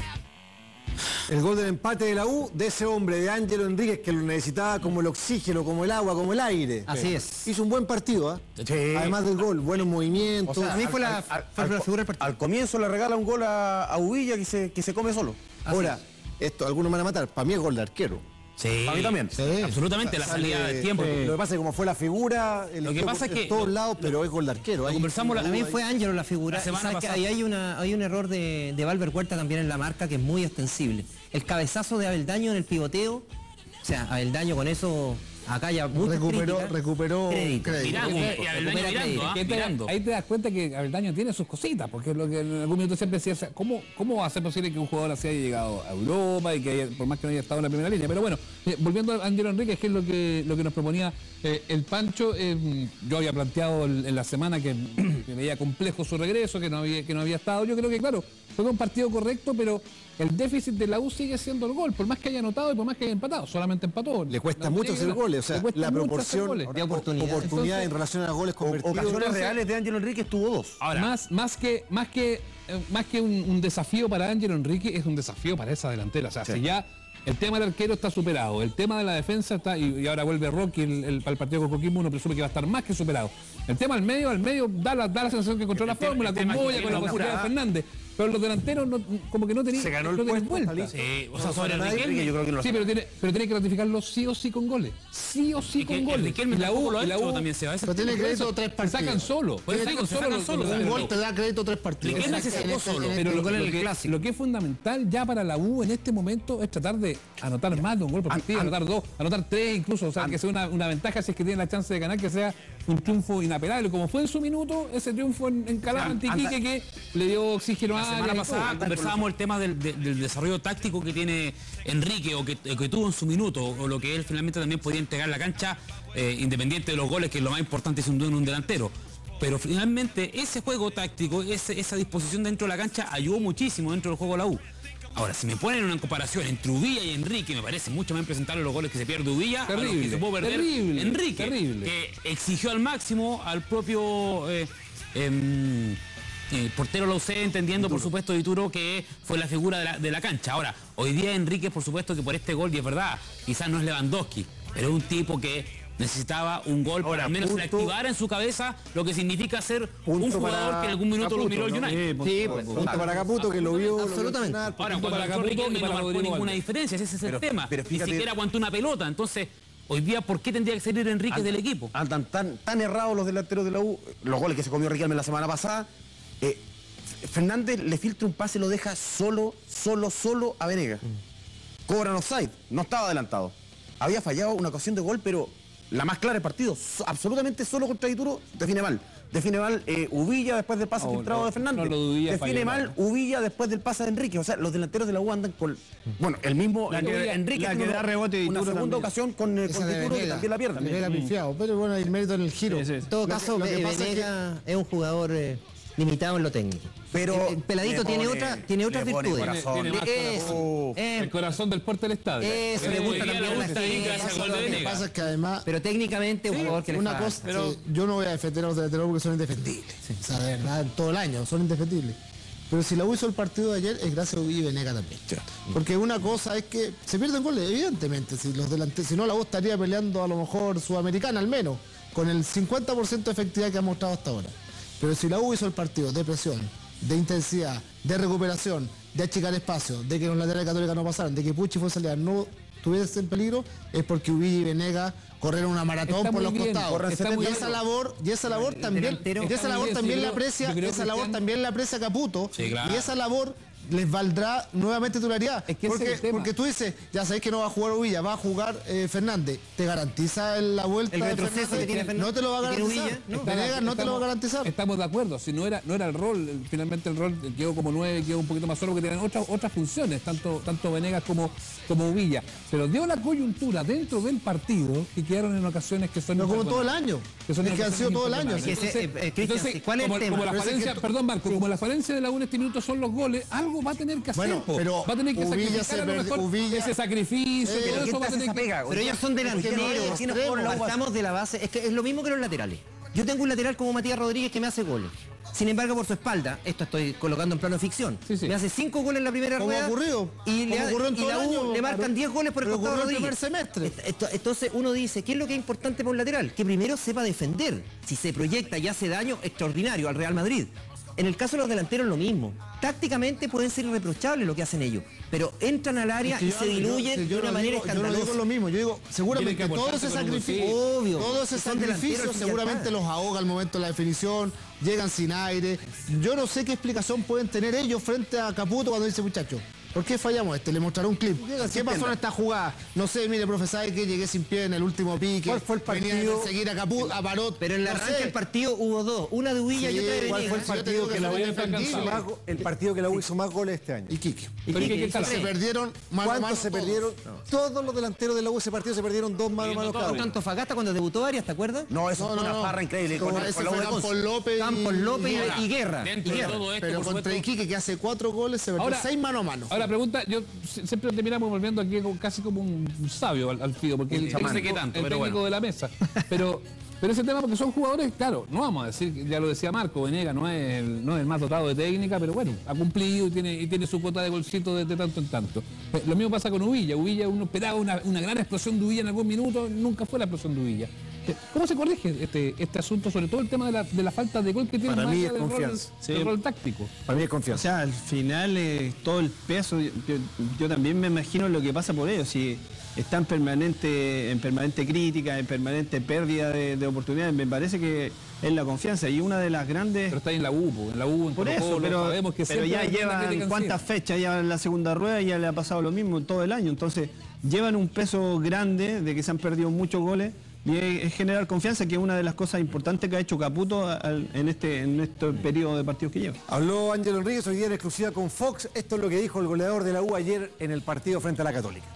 El gol del empate de la U, de ese hombre, de Ángelo Enríquez, que lo necesitaba como el oxígeno, como el agua, como el aire. Así es. Hizo un buen partido, ¿eh? Sí. Además del gol, buenos movimientos. O sea, A mí fue la, al- al- fue la al- figura del partido. Al comienzo le regala un gol a, a Uvilla que se, que se come solo. Ahora, esto, algunos me van a matar, para mí es gol de arquero. Sí, Para mí también. absolutamente, la Sale- salida de tiempo. Lo que pasa es que como fue la figura, el Lo que equipo pasa es en que- todos lo- lados, pero es gol de arquero. lo Ahí- conversamos la- Para mí fue Ángelo la figura. La semana Y sabes que pasada. ahí hay, una, hay un error de, de Valver Huerta también en la marca que es muy extensible. El cabezazo de Abeldaño en el pivoteo, o sea, Abeldaño con eso, acá ya muchas Recuperó- críticas, recuperó crédito. crédito. Mirando, Recupera y Abeldaño crédito. mirando, ¿ah? Que te- mirando. ahí te das cuenta que Abeldaño tiene sus cositas, porque es lo que en algún minuto siempre decía, o sea, ¿cómo, ¿cómo va a ser posible que un jugador así haya llegado a Europa y que haya- por más que no haya estado en la primera línea? Pero bueno, eh, volviendo a Ángelo Enríquez, que es lo que, lo que nos proponía eh, el Pancho, eh, yo había planteado el- en la semana que, que veía complejo su regreso, que no, había, que no había estado. Yo creo que, claro, fue un partido correcto, pero el déficit de la U sigue siendo el gol, por más que haya anotado y por más que haya empatado, solamente empató. Le cuesta La U mucho tiene que hacer ganar. goles, o sea, Le cuesta la mucho hacer proporción goles. de oportunidad. oportunidad Entonces, en relación a goles convertidos. Ocasiones Entonces- reales de Ángelo Enríquez tuvo dos. Ahora, más, más que, más que, eh, más que un, un desafío para Ángelo Enrique, es un desafío para esa delantera. O sea, si ya el tema del arquero está superado, el tema de la defensa está, y, y ahora vuelve Rocky el, el- para el partido con Coquimbo, uno presume que va a estar más que superado. El tema al medio, al medio da la, da la sensación que encontró la tema- fórmula, el con tema Moya, que con la tiene posibilidad de una- Fernández. Pero los delanteros no- como que no tenían Se ganó el no tenían puesto, vuelta. está listo. sí, o sea, No, sobre sobre nadie, Riquelme, Yo creo que no lo Sí, pero tiene, pero tiene que ratificarlo sí o sí con goles. Sí o sí y que con el goles. Riquelme Y la tampoco U, lo ha y la hecho U también se va. Ese Pero tiene tipo de crédito cosas. tres se partidos. sacan solo. Por eso Se digo, se solo sacan los- solo, los- o sea, Un los- gol te da crédito tres partidos. Riquelme se sacó solo. Pero el lo, gol en lo el que, clásico. lo que es fundamental ya para la U en este momento es tratar de anotar más de un gol por partido, anotar dos, anotar tres incluso, o sea, que sea una, una ventaja si es que tiene la chance de ganar, que sea un triunfo inapelable, como fue en su minuto ese triunfo en, en Calama ante Iquique que le dio oxígeno La a semana pasada conversábamos el tema del, de- del desarrollo táctico que tiene Enrique o que, o que tuvo en su minuto, o lo que él finalmente también podía entregar a la cancha, eh, independiente de los goles, que es lo más importante sin duda en un delantero. Pero finalmente ese juego táctico, ese- esa disposición dentro de la cancha ayudó muchísimo dentro del juego de la U. Ahora, si me ponen una comparación entre Uvilla y Enrique, me parece mucho más impresentable los goles que se pierde Uvilla a los que Terrible, se puede perder terrible, Enrique, terrible. que exigió al máximo al propio eh, em, eh, portero Lausé, entendiendo por supuesto Dituro que fue la figura de la, de la cancha. Ahora, hoy día Enrique, por supuesto que por este gol, y es verdad, quizás no es Lewandowski, pero es un tipo que necesitaba un gol para Ahora, al menos punto- reactivar en su cabeza lo que significa ser un Punto jugador para que en algún minuto lo Caputo, miró el ¿no? United. Sí, pues, punto para Caputo, que lo vio. lo vio Absolutamente. entrenar, Ahora, punto cuando para entró Caputo Riquelme y no para marcó Rodrigo ninguna Valde. diferencia, ese es el Pero- tema. pero Ni fíjate- siquiera aguantó una pelota. Entonces, hoy día, ¿por qué tendría que salir Enrique del equipo? Andan tan, tan errados los delanteros de la U, los goles que se comió Riquelme la semana pasada. eh, Fernández le filtra un pase y lo deja solo, solo, solo a Venegas. Cobran offside, no estaba adelantado. Había fallado una ocasión de gol, pero la más clara del partido, so- absolutamente solo contra Dituro, define mal. Define mal eh, Uvilla después del pase No, filtrado no, de Fernández. no, lo de Uvilla define falló, mal claro. Uvilla después del pase de Enrique. O sea, los delanteros de la U andan con... Bueno, el mismo La eh, que- Enrique la que tiene da una- rebote de una Dituro segunda también. ocasión con, eh, Esa con de Dituro que Venega. también la pierde. Venega pifiado, pero bueno, el mérito en el giro. Sí, sí. En todo Lo que- caso, lo que Ve- pasa es que- Venega es un jugador eh, limitado en lo técnico. Pero el, el peladito le tiene pone- otra, tiene otras le pone virtudes. corazón. Tiene más Eso, corazón. eh, El corazón del puerto del estadio. eso le Eh, gusta hoy día también le a la gusta ahí gracias al gente. gol de Lo que Venega. pasa es que además Pero técnicamente un jugador que le una falta. cosa, eh, yo no voy a defender a los delanteros porque son indefendibles. O sea, de verdad, todo el año son indefendibles. Pero si la U hizo el partido de ayer es gracias a Uvilla y Venega también. Porque una cosa es que se pierden goles, evidentemente. Si los delanteros, si no, la U estaría peleando a lo mejor Sudamericana al menos, con el cincuenta por ciento de efectividad que ha mostrado hasta ahora. Pero si la U hizo el partido de presión, de intensidad, de recuperación, de achicar espacio, de que los laterales católicos no pasaran, de que Puchi y Fuenzalía no tuviese en peligro, es porque Uvilla y Venega corrieron una maratón Está por muy los bien, costados. corren Está muy setenta y esa labor, y esa labor El también, delantero y esa está muy labor bien, también sí, la yo creo- aprecia, yo creo esa que labor están- también la aprecia Caputo, Sí, claro. y esa labor les valdrá nuevamente titularidad. Es que ese porque, es el tema. porque tú dices, ya sabéis que no va a jugar Uvilla, va a jugar eh, Fernández. ¿Te garantiza la vuelta El de retroceso Fernández? que tiene Fernández. No te lo va a que tiene garantizar. Uvilla, ¿no? Venegas no te lo va a garantizar. Estamos de acuerdo, si no era, no era el rol, eh, finalmente el rol quedó como nueve, quedó un poquito más solo, porque tenían otras, otras funciones, tanto, tanto Venegas como, como Uvilla. Pero dio la coyuntura dentro del partido y quedaron en ocasiones que son... Pero como todo el año. Que son es que han sido todo el año. Es que ese- eh, eh, Cristian, ¿cuál es el como, tema? como la Pero es falencia, que- perdón Marco, sí. como la falencia de la U en este minuto son los goles, algo va a tener que hacer. Bueno, po. pero va a tener que Uvilla sacrificar se a lo perdi- mejor Uvilla- ese sacrificio, Eh, todo pero eso va a tener que... Pero ellos son delanteros, no hay si nos extremo. partamos de la base, es que es lo mismo que los laterales. Yo tengo un lateral como Matías Rodríguez que me hace goles. Sin embargo, por su espalda, esto estoy colocando en plano ficción, Sí, sí. me hace cinco goles en la primera Como rueda ocurrió, y, le como ha- ocurrió en y todo la el U año, le marcan claro. diez goles por el Pero costado ocurrió en el Rodríguez. primer semestre. Est- esto- Entonces uno dice, ¿qué es lo que es importante para un lateral? Que primero sepa defender. Si se proyecta y hace daño, extraordinario al Real Madrid. En el caso de los delanteros lo mismo. Tácticamente pueden ser irreprochables lo que hacen ellos, pero entran al área Es que y yo- se diluyen yo- yo de una no manera digo- Yo no escandalosa. digo lo mismo, yo digo, seguramente Tienen que todo aportarse ese con un sacrificio, sí. Obvio. todo ese Son delanteros, sacrificio ya seguramente está. los ahoga al momento de la definición, llegan sin aire. Yo no sé qué explicación pueden tener ellos frente a Caputo cuando dice, muchachos, ¿por qué fallamos este? Le mostraré un clip. ¿Qué pasó en esta jugada? No sé, mire, profe, sabe que llegué sin pie en el último pique. ¿Cuál fue el Venía de partido? perseguir a Caputo, a Parot. Pero en el no arranque sé. del partido hubo dos, una de Uvilla Sí, y otra de ¿Cuál fue el Venegas. Yo te partido digo que la fue U indefendible. hizo más go- el partido que la U hizo más goles este año? Iquique. Pero ¿y qué- qué tal? Se perdieron mano a mano ¿Cuántos se todos. perdieron? Todos los delanteros de la U ese partido se perdieron dos mano a mano cada uno. Tanto Fagasta cuando debutó Arias, ¿te acuerdas? No, eso No, fue no, una no. farra increíble. Con, Como con ese la U fue de Conce. Campos López y- Campos López y, Ahora, y Guerra. dentro y de Guerra. todo esto, Pero por contra supuesto, Iquique, que hace cuatro goles, se perdió Ahora- seis mano a mano. Ahora pregunta, yo si- siempre terminamos volviendo aquí como- casi como un sabio al, al tío, porque el, chamán. técnico, No sé qué tanto, el pero técnico bueno. de la mesa. Pero, pero ese tema porque son jugadores, claro, no vamos a decir, ya lo decía Marco, Venegas no es el, no es el más dotado de técnica, pero bueno, ha cumplido y tiene, y tiene su cuota de golcito de, de tanto en tanto. Eh, Lo mismo pasa con Uvilla. Uvilla uno esperaba una, una gran explosión de Uvilla en algún minuto, nunca fue la explosión de Uvilla. Eh, ¿Cómo se corrige este, este asunto, sobre todo el tema de la, de la falta de gol que tiene Para más mí allá es del rol- confianza. del Sí. rol táctico? Para mí es O confianza. sea, al final eh, todo el peso, yo, yo también me imagino lo que pasa por ellos, si están en permanente, en permanente crítica, en permanente pérdida de, de oportunidades, me parece que es la confianza y una de las grandes... Pero está en la U, po, en la U, en Por Colo eso, Colo, pero, sabemos que pero siempre ya hay una crítica llevan en cuántas sí. fechas, ya en la segunda rueda ya le ha pasado lo mismo en todo el año, entonces llevan un peso grande de que se han perdido muchos goles y es, es generar confianza, que es una de las cosas importantes que ha hecho Caputo al- en este, en este periodo de partidos que lleva. Habló Ángel Enríquez hoy día en exclusiva con Fox. Esto es lo que dijo el goleador de la U ayer en el partido frente a la Católica.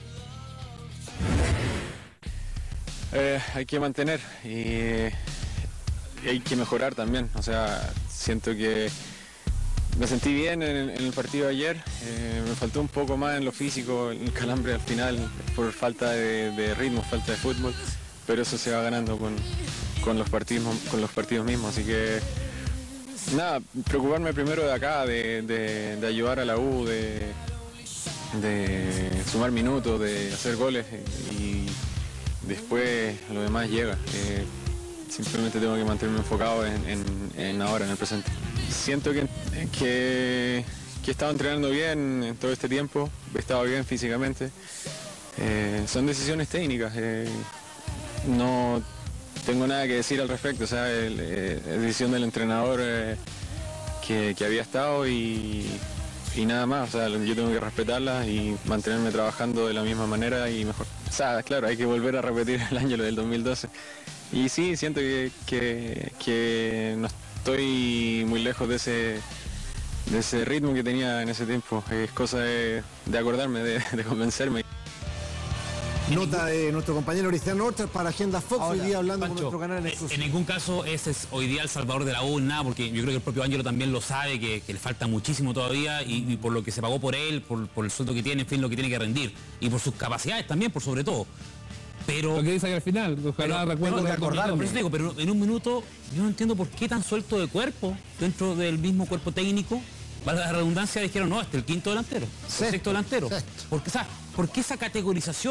Eh, hay que mantener y, y hay que mejorar también. O sea, siento que me sentí bien en, en el partido de ayer. Eh, me faltó un poco más en lo físico, el calambre al final por falta de, de ritmo, falta de fútbol. Pero eso se va ganando con, con, los partidos, con los partidos mismos. Así que nada, preocuparme primero de acá, de, de- de ayudar a la U, de, de sumar minutos, de hacer goles y después lo demás llega. Eh, simplemente tengo que mantenerme enfocado en, en- en ahora, en el presente. Siento que, que, que he estado entrenando bien en todo este tiempo, he estado bien físicamente. Eh, son decisiones técnicas. eh, no tengo nada que decir al respecto, o sea, el- eh, es decisión del entrenador eh, que, que había estado y, y nada más, o sea, yo tengo que respetarlas y mantenerme trabajando de la misma manera y mejor. O sea, claro, hay que volver a repetir el año del dos mil doce. Y sí, siento que, que, que no estoy muy lejos de ese, de ese ritmo que tenía en ese tiempo. Es cosa de, de acordarme, de, de convencerme. Nota de nuestro compañero Cristiano Horta para Agenda Fox Ahora, hoy día hablando Pancho, con nuestro canal en eh, exclusiva. en ningún caso ese es hoy día el salvador de la U, nada, porque yo creo que el propio Ángelo también lo sabe, que, que le falta muchísimo todavía y, y por lo que se pagó por él, por, por el sueldo que tiene, en fin, lo que tiene que rendir y por sus capacidades también, por sobre todo. Pero... Lo que dice ahí al final, ojalá recuerdo pero, que claro, por eso digo, pero en un minuto yo no entiendo por qué tan suelto de cuerpo dentro del mismo cuerpo técnico. Valga la redundancia, dijeron, no, este es el quinto delantero, el Sexto, sexto delantero. sexto. Porque, ¿sabes? ¿Por qué esa categorización?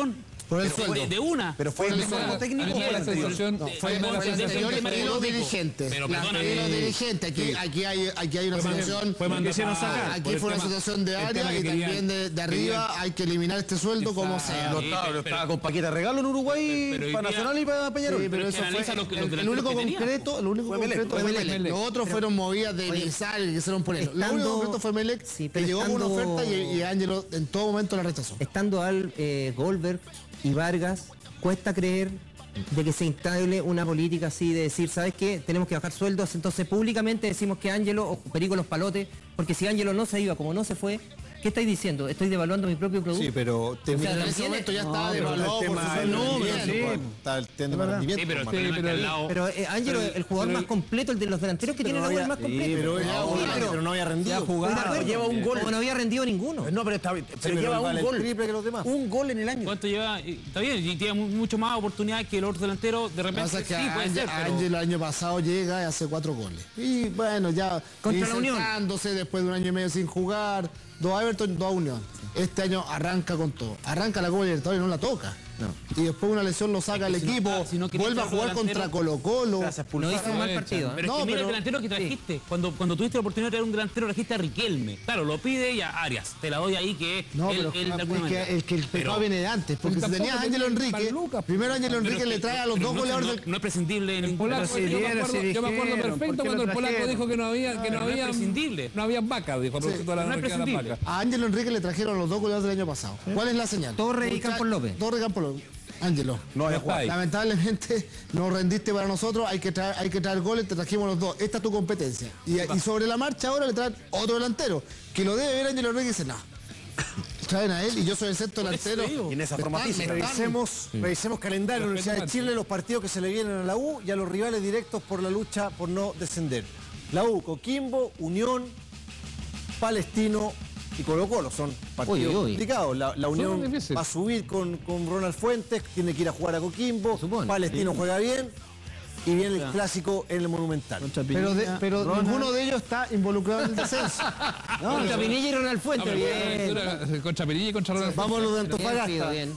Por el Pero sueldo. de, de una. Pero fue el A mismo mí técnico me o da el la anterior. sensación- No, a mí fue me da la por el sensación anterior que y fue- los dirigentes. Pero La- perdóname. y los dirigentes. Aquí, aquí, hay, aquí hay una Fue situación. fue mandatario, quisieron sacar. Aquí por el fue una tema- situación de el tema área que y querían- también de, de arriba querían- hay que eliminar este sueldo como sea. Lo Sí, estaba, pero- lo estaba pero- con Paquita regalo en Uruguay Pero hoy para día- Nacional y para Peñarol. Sí, pero es que eso fue analiza lo que- los el, el delanteros único que tenía. concreto, lo único Fue Melec, concreto fue fue Melec. Melec. Los otros fueron movidas de Oye, Nizar que hicieron por él. Lo estando- único concreto fue Melec, Sí, que pero llegó con una estando- oferta y, y Ángelo en todo momento la rechazó. Estando Al, eh, Goldberg y Vargas, cuesta creer de que se instable una política así de decir, ¿sabes qué? Tenemos que bajar sueldos, entonces públicamente decimos que Ángelo o Perico los palotes, porque si Ángelo no se iba como no se fue, ¿qué estáis diciendo? ¿Estoy devaluando mi propio producto? Sí, pero te O sea, En recién- ese momento ya estaba pero devaluado el por tema su del número. rendimiento, pues, está el tema del rendimiento. Sí, pero el pues, problema es que al pero- lado. Pero eh, Ángelo, el jugador más completo, el de los delanteros que tiene no la U, el había- más completo. pero, Sí, ahora, pero- pero no había rendido. Estoy de acuerdo. lleva un gol. Como no había rendido ninguno. No, pero, está, pero pero lleva vale un el gol. triple que los demás. Un gol en el año. ¿Cuánto lleva? Y- Está bien, y tiene mu- mucho más oportunidades que el otro delantero. De Lo que repente pasa es que sí puede ser, pero- Ángel el año pasado llega y hace cuatro goles. Y bueno, ya Contra la Unión. insertándose después de un año y medio sin jugar. Dos a Everton, dos a Unión. Este año arranca con todo. Arranca la Copa Libertadores y no la toca. Y después una lesión lo saca Es el que si no equipo. está- si no quería vuelve a ser otro jugar contra delantero- Colo Colo. No hizo un mal partido. ¿eh? Pero es No, que mira pero- el delantero que trajiste. Cuando, cuando tuviste la oportunidad de traer un delantero, trajiste a Riquelme. Claro, lo pide y a Arias. Te la doy ahí que No, él, pero él de es alguna que, manera. el que el Pero- pecado viene de antes. Porque si tampoco tenía a Ángelo tenía Enrique, San Lucas, primero Ángelo pero Enrique es le que- trae a los pero dos no, goleadores no, del. no es prescindible en Polaco, si yo, me dieron, acuerdo, si yo me acuerdo dijeron, ¿por perfecto qué cuando lo el polaco trajeron? dijo que no había, que no no es había, prescindible. no había vacas, dijo, a propósito de la no es anarquía de las prescindible. vacas. A Ángelo Enrique le trajeron a los dos goleadores del año pasado. ¿Cuál es la señal? Torres y Mucha- Campos López. Torres y Campos López. Ángelo. No había No jugado. está ahí. Lamentablemente no rendiste para nosotros, hay que traer, hay que traer goles, te trajimos los dos. Esta es tu competencia. Y, y sobre la marcha ahora le traen otro delantero, que lo debe ver Ángelo Enrique y dice, no. Traen a él y yo soy el sexto delantero. Y en esa Me forma están- física. me están- Revisemos, revisemos calendario de la Universidad de Respeto Chile, los partidos que se le vienen a la U y a los rivales directos por la lucha por no descender. La U, Coquimbo, Unión, Palestino y Colo Colo son partidos Uy, uy. complicados. La, la Unión difíciles. va a subir con, con Ronald Fuentes, tiene que ir a jugar a Coquimbo, supone. Palestino juega bien y viene el clásico en el Monumental. Pero, de- pero ninguno de ellos está involucrado en el descenso. Contra Pinilla y Ronald No, Fuentes, pero bien. fue contra Pinilla y contra Ronald Vamos a los de Bien, Fido, Antofagasta. bien.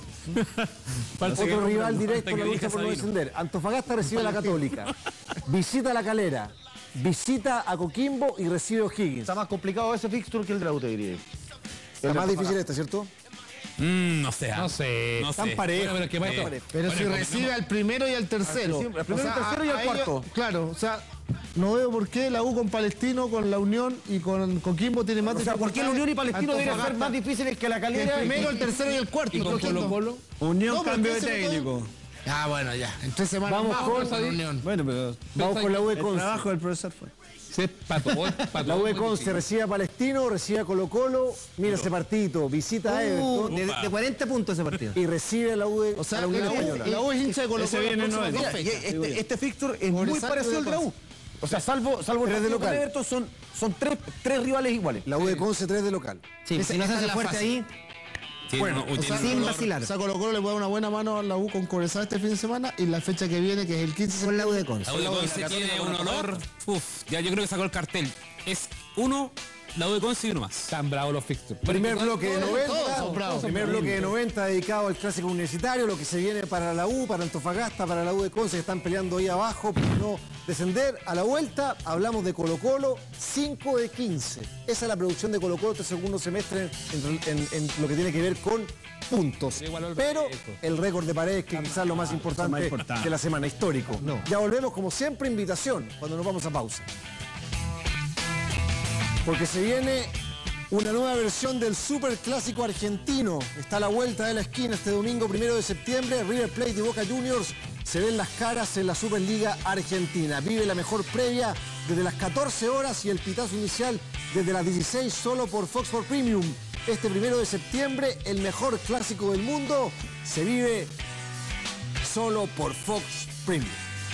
Otro rival directo en que la lucha elija por no Sabino. descender. Antofagasta recibe a la Católica. Visita a la Calera. Visita a Coquimbo y recibe a O'Higgins. Está más complicado ese fixture que el de la U, te diría. Está más difícil este, ¿cierto? Mm, no sé. No sé. No Tan sé. parejo. Bueno, pero es que para esto- Pero bueno, si como- recibe al primero y al tercero. Al primero y al tercero y al a ellos- cuarto. claro, o sea, no veo por qué la U con Palestino, con la Unión y con Coquimbo tiene más O sea, ¿por qué la Unión y Palestino deberían ser Antofagasta, más difíciles que la que el Calera? primero, el tercero y el cuarto? Y con por ejemplo. Colo Colo. Unión No, pero cambio de ¿qué se puede? técnico. Ah, bueno, ya. En tres semanas Vamos más, con- con la Unión. Bueno, pero Vamos con la U de el Conce. trabajo del profesor fue. Sí, pato, gol, pato, La U de muy Conce difícil. recibe a Palestino, recibe a Colo Colo. Mira ese partidito. Visita a Uh, Everton de, de cuarenta puntos ese partido. y recibe a la U de O sea, a la Unión la U, Española. la U es hincha de Colo Ese Colo. viene las próximas nueve. dos Mira, y fechas. este, este fixture es muy Sobresalto parecido de al de la U. O sea, salvo, salvo el Tres de partido con local. Everton, son, son tres, tres rivales iguales. La U de Conce tres de local. Sí, Esa- si no se esa hace es la fuerte fase. ahí, Sí, Bueno, no, o tiene sea, un sin olor. vacilar. O sea, Colo Colo le puede dar una buena mano a la U con Cobresal este fin de semana y la fecha que viene, que es el quince. con la U de Conce. La U de Conce tiene un olor. Uf, ya yo creo que sacó el cartel. Es uno, la U de Conce y uno más. Están bravos los fixtures. Primer Pero- bloque de todos noventa, son bravos. primer bloque de noventa dedicado al clásico universitario, lo que se viene para la U, para Antofagasta, para la U de Conce, que están peleando ahí abajo por no descender. A la vuelta hablamos de Colo Colo, cinco de quince. Esa es la producción de Colo Colo este segundo semestre en, en- en lo que tiene que ver con puntos. Igual al Pero respeto. el récord de Paredes, que quizás lo más importante, más importante. de la semana, histórico. Ya volvemos, como siempre, invitación, cuando nos vamos a pausa. Porque se viene una nueva versión del Super Clásico argentino. Está a la vuelta de la esquina este domingo primero de septiembre. River Plate y Boca Juniors se ven las caras en la Superliga Argentina. Vive la mejor previa desde las catorce horas y el pitazo inicial desde las dieciséis solo por Fox Sports Premium. Este primero de septiembre, el mejor clásico del mundo se vive solo por Fox Premium.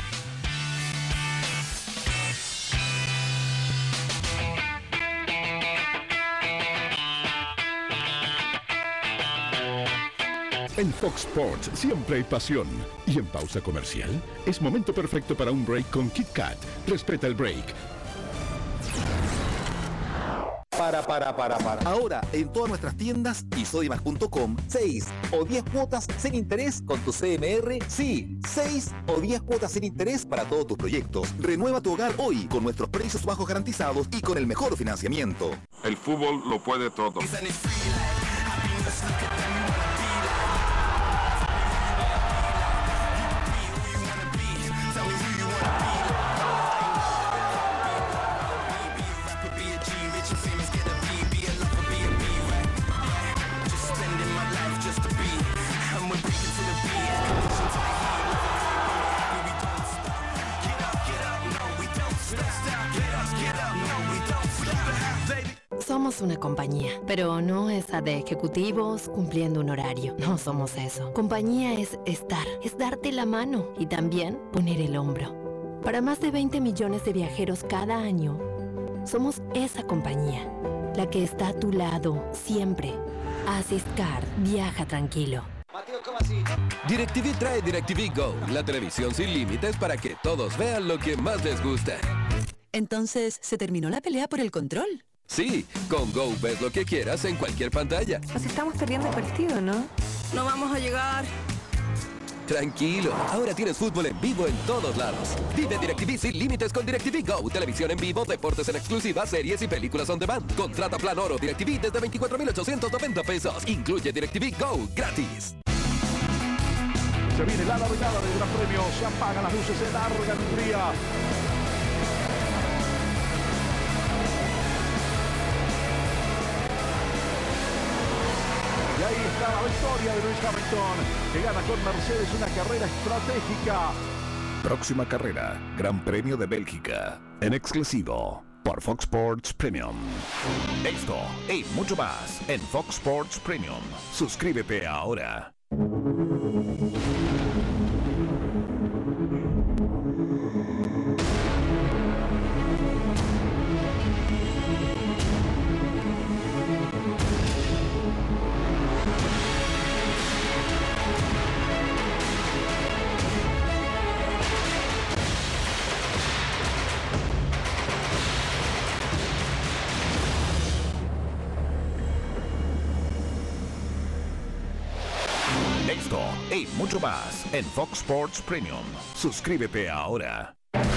En Fox Sports siempre hay pasión. Y en pausa comercial, es momento perfecto para un break con Kit Kat. Respeta el break. para, para, para, para. Ahora, en todas nuestras tiendas y sodimac punto com, seis o diez cuotas sin interés con tu C M R. Sí, seis o diez cuotas sin interés para todos tus proyectos. Renueva tu hogar hoy con nuestros precios bajos garantizados y con el mejor financiamiento. El fútbol lo puede todo. Somos una compañía, pero no esa de ejecutivos cumpliendo un horario. No somos eso. Compañía es estar, es darte la mano y también poner el hombro. Para más de veinte millones de viajeros cada año, somos esa compañía, la que está a tu lado siempre. Asiscar, viaja tranquilo. DirecTV trae DirecTV Go, la televisión sin límites para que todos vean lo que más les gusta. Entonces, ¿se terminó la pelea por el control? Sí, con Go ves lo que quieras en cualquier pantalla. Nos estamos perdiendo el partido, ¿no? No vamos a llegar. Tranquilo, ahora tienes fútbol en vivo en todos lados. Vive DirecTV sin límites con DirecTV Go. Televisión en vivo, deportes en exclusiva, series y películas on demand. Contrata plan oro DirecTV desde veinticuatro mil ochocientos noventa pesos. Incluye DirecTV Go gratis. Se viene la largada del Gran Premio. Se apagan las luces, se larga en Hungría. Y ahí está la victoria de Lewis Hamilton, que gana con Mercedes una carrera estratégica. Próxima carrera, Gran Premio de Bélgica, en exclusivo por Fox Sports Premium. Esto y mucho más en Fox Sports Premium. Suscríbete ahora. Esto y mucho más en Fox Sports Premium. Suscríbete ahora.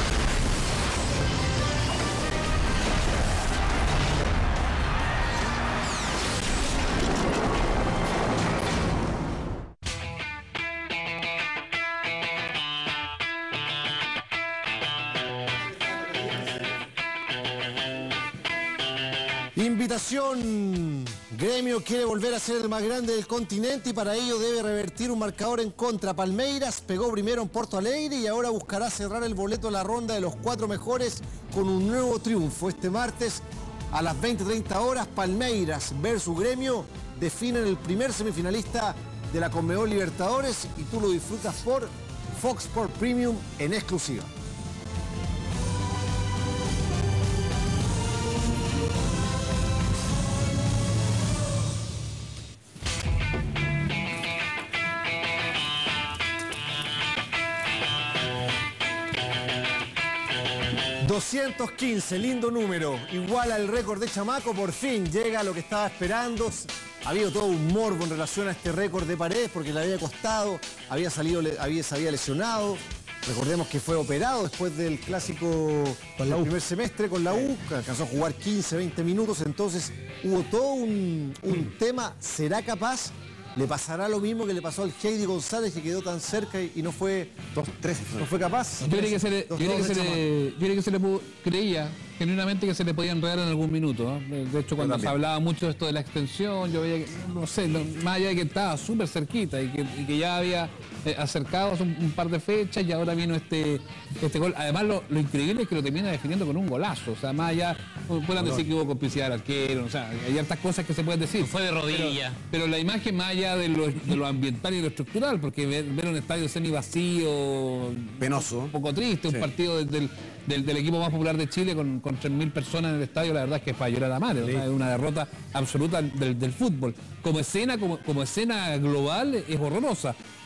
Invitación. Gremio quiere volver a ser el más grande del continente y para ello debe revertir un marcador en contra. Palmeiras pegó primero en Porto Alegre y ahora buscará cerrar el boleto a la ronda de los cuatro mejores con un nuevo triunfo. Este martes a las veinte treinta horas, Palmeiras versus Gremio definen el primer semifinalista de la Conmebol Libertadores y tú lo disfrutas por Fox Sports Premium en exclusiva. doscientos quince, lindo número, igual al récord de Chamaco, por fin llega a lo que estaba esperando. Ha habido todo un morbo en relación a este récord de Paredes porque le había costado, había salido, había, se había lesionado. Recordemos que fue operado después del clásico del primer semestre con la U, que alcanzó a jugar quince, veinte minutos, entonces hubo todo un, un tema, ¿será capaz? ¿Le pasará lo mismo que le pasó al Heidi González, que quedó tan cerca y, y no fue dos, tres, no fue capaz? Yo creo que se le, yo creo que se le, yo creo que se le pudo, creía genuinamente que se le podía enredar en algún minuto, ¿no? De hecho, cuando se hablaba mucho de esto de la extensión, yo veía que, no sé, no, más allá de que estaba súper cerquita y que, y que ya había eh, acercado un, un par de fechas y ahora vino este, este gol. Además, lo, lo increíble es que lo termina definiendo con un golazo. O sea, más allá, puedan decir que hubo complicidad del arquero, o sea, hay hartas cosas que se pueden decir. Fue de rodilla. Pero, pero la imagen más allá de lo, de lo ambiental y lo estructural, porque ver, ver un estadio semi vacío, penoso, un poco triste, sí. Un partido del, del, del, del equipo más popular de Chile con, con tres mil personas en el estadio, la verdad es que es para llorar a madre, sí. O sea, es una derrota absoluta del, del fútbol. Como escena, como, como escena global es horrorosa.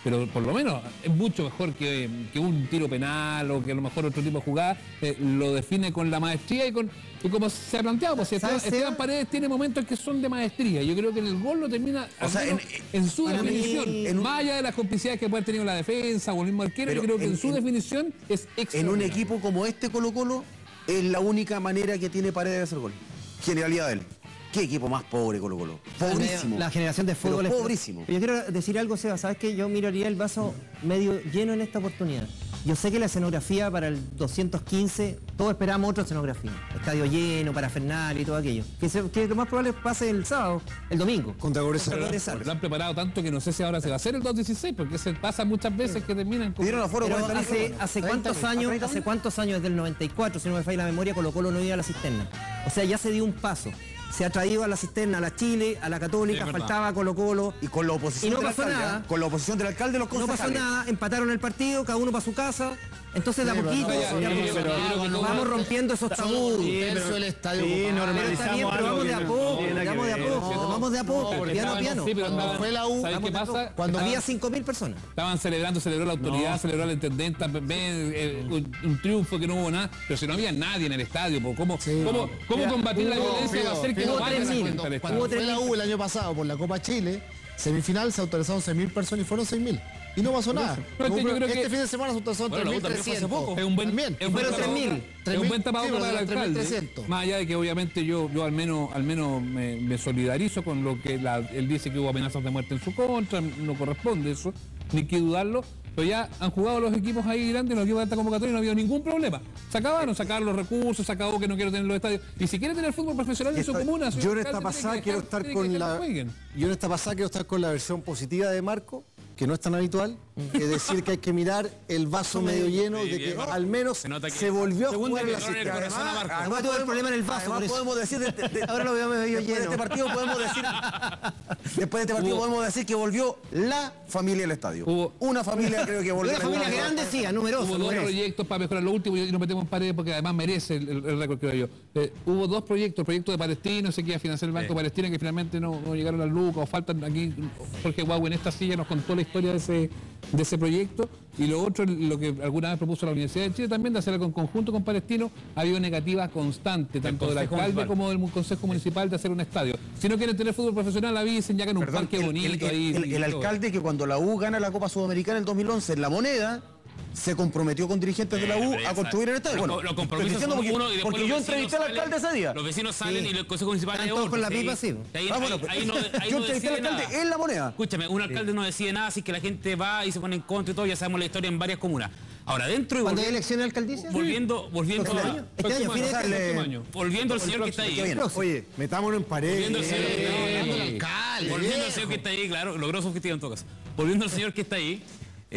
pero por lo menos es mucho mejor que, que un tiro penal o que a lo mejor otro tipo de jugada, eh, lo define con la maestría y con y como se ha planteado, pues Esteban, Esteban Paredes tiene momentos que son de maestría. Yo creo que en el gol lo termina O sea, en, en su para mí, definición, en un- más allá de las complicidades que puede haber tenido la defensa o el mismo arquero, yo creo que en, en- su en- definición es En un extraordinario. equipo como este Colo Colo es la única manera que tiene Paredes de hacer gol. Genialidad de él. ¿Qué equipo más pobre Colo Colo? Pobrísimo. La generación de Pero fútbol es pobrísimo. Yo quiero decir algo, Seba. ¿Sabes qué? Yo miraría el vaso medio lleno en esta oportunidad. Yo sé que la escenografía para el doscientos quince, todos esperamos otra escenografía. Estadio lleno, parafernalia y todo aquello. Que, se- que lo más probable pase el sábado, el domingo. Contra Cobresal. Contra Cobresal. Lo han preparado tanto que no sé si ahora se va a hacer el dos dieciséis, porque se pasa muchas veces que terminan con... Pero hace, hace cuántos años, hace cuántos años, desde el noventa y cuatro, si no me falla la memoria, Colo Colo no iba a la cisterna. O sea, ya se dio un paso. Se ha traído a la cisterna a la Chile, a la Católica, Sí, es verdad. faltaba Colo Colo. Y con la oposición Y no del pasó alcalde, nada. ¿eh? Con la oposición del alcalde los No pasó concejales. nada, empataron el partido, cada uno para su casa. Entonces de a Sí, poquito pero- de a sí, poquito, pero- vamos pero- rompiendo esos tabús. Sí, pero- el estadio Sí, ocupado. pero está bien, pero vamos de a poco, vamos de a poco, vamos de a poco, piano a piano. Sí, pero estaban- Fue la U, ¿sabes vamos qué de a pasa? poco. Cuando había cinco mil personas. Estaban celebrando, celebró la autoridad, No. celebró la intendenta, ve- ve, eh, un, un triunfo que no hubo nada, pero si no había nadie en el estadio, po, ¿cómo, cómo, cómo Mira, combatir la hubo- violencia va a hacer que hubo no vaya tres la mil. gente al Cuando estadio? fue la U el año pasado por la Copa Chile, semifinal se autorizaron seis mil personas y fueron seis mil. Y no pasó nada. No, es que yo creo este que- fin de semana se autorizaron Bueno, la tres U mil también fue hace trescientos. poco. Es un buen, También. es un buen Fueron tres mil. tapabocas- es un buen tapabocas para el alcalde. trescientos. Más allá de que obviamente yo, yo al menos, al menos me, me solidarizo con lo que la- él dice que hubo amenazas de muerte en su contra, no corresponde eso, ni que dudarlo. Pero ya han jugado los equipos ahí grandes, los equipos de alta convocatoria y no ha habido ningún problema. Se acabaron, sacaron los recursos, se acabó que no quiero tener los estadios. Y si quiere tener fútbol profesional en su comuna, Yo en esta pasada quiero estar con la yo en esta pasada quiero estar con la versión positiva de Marco, que no es tan habitual, es decir que hay que mirar el vaso medio lleno de que al menos se volvió a jugar en la cisterna. Además tuvo el problema en el vaso, Además por eso. podemos decir de- de- de- Ahora lo veo medio después lleno. de este partido podemos decir después de este partido Hubo- podemos decir que volvió la familia al estadio. Una familia creo que volvió. Una familia grande, sí, numerosa. Hubo dos numerosa. proyectos para mejorar lo último y nos metemos en paredes porque además merece el, el- el récord, creo yo. Eh, hubo dos proyectos, el proyecto de Palestina, se queda financiar el Banco Sí. Palestina, que finalmente no, no llegaron a lucas o faltan aquí. Jorge Guau en esta silla nos contó la historia de ese, de ese proyecto. Y lo otro, lo que alguna vez propuso la Universidad de Chile también, de hacer algo en conjunto con Palestino, ha habido negativa constante, tanto del Consejo alcalde Municipal. como del Consejo Municipal de hacer un estadio. Si no quieren tener fútbol profesional, avisen, ya que en un Perdón, parque el, bonito el- el- ahí. el- y el todo. alcalde que cuando la U gana la Copa Sudamericana en el dos mil once en La Moneda se comprometió con dirigentes de la U a construir el estadio. Los, Bueno, los estoy compromisos diciendo son porque, uno y después porque los yo vecinos entrevisté al salen- alcalde ese día. Los vecinos salen Sí. y el Consejo Municipal Están es todos otro. con la sí. pipa, sí. Ahí, Ah, bueno, ahí- ahí no, ahí yo no entrevisté al decide alcalde nada. en La Moneda. Escúchame, un alcalde no decide nada, así que la gente va y se pone en contra y todo, ya sabemos la historia en varias comunas. Ahora, dentro y ¿Cuándo hay volvi- elecciones de alcaldicia? volviendo, volviendo, ¿Este a- año? Este año, fin de Próximo este año. año. volviendo al señor que está ahí. Oye, metámonos en pared. Volviendo al señor que está ahí. Hablando del alcalde, Volviendo al viejo. señor que está ahí, claro, logró su objetivo en todo caso. Volviendo al señor que está ahí,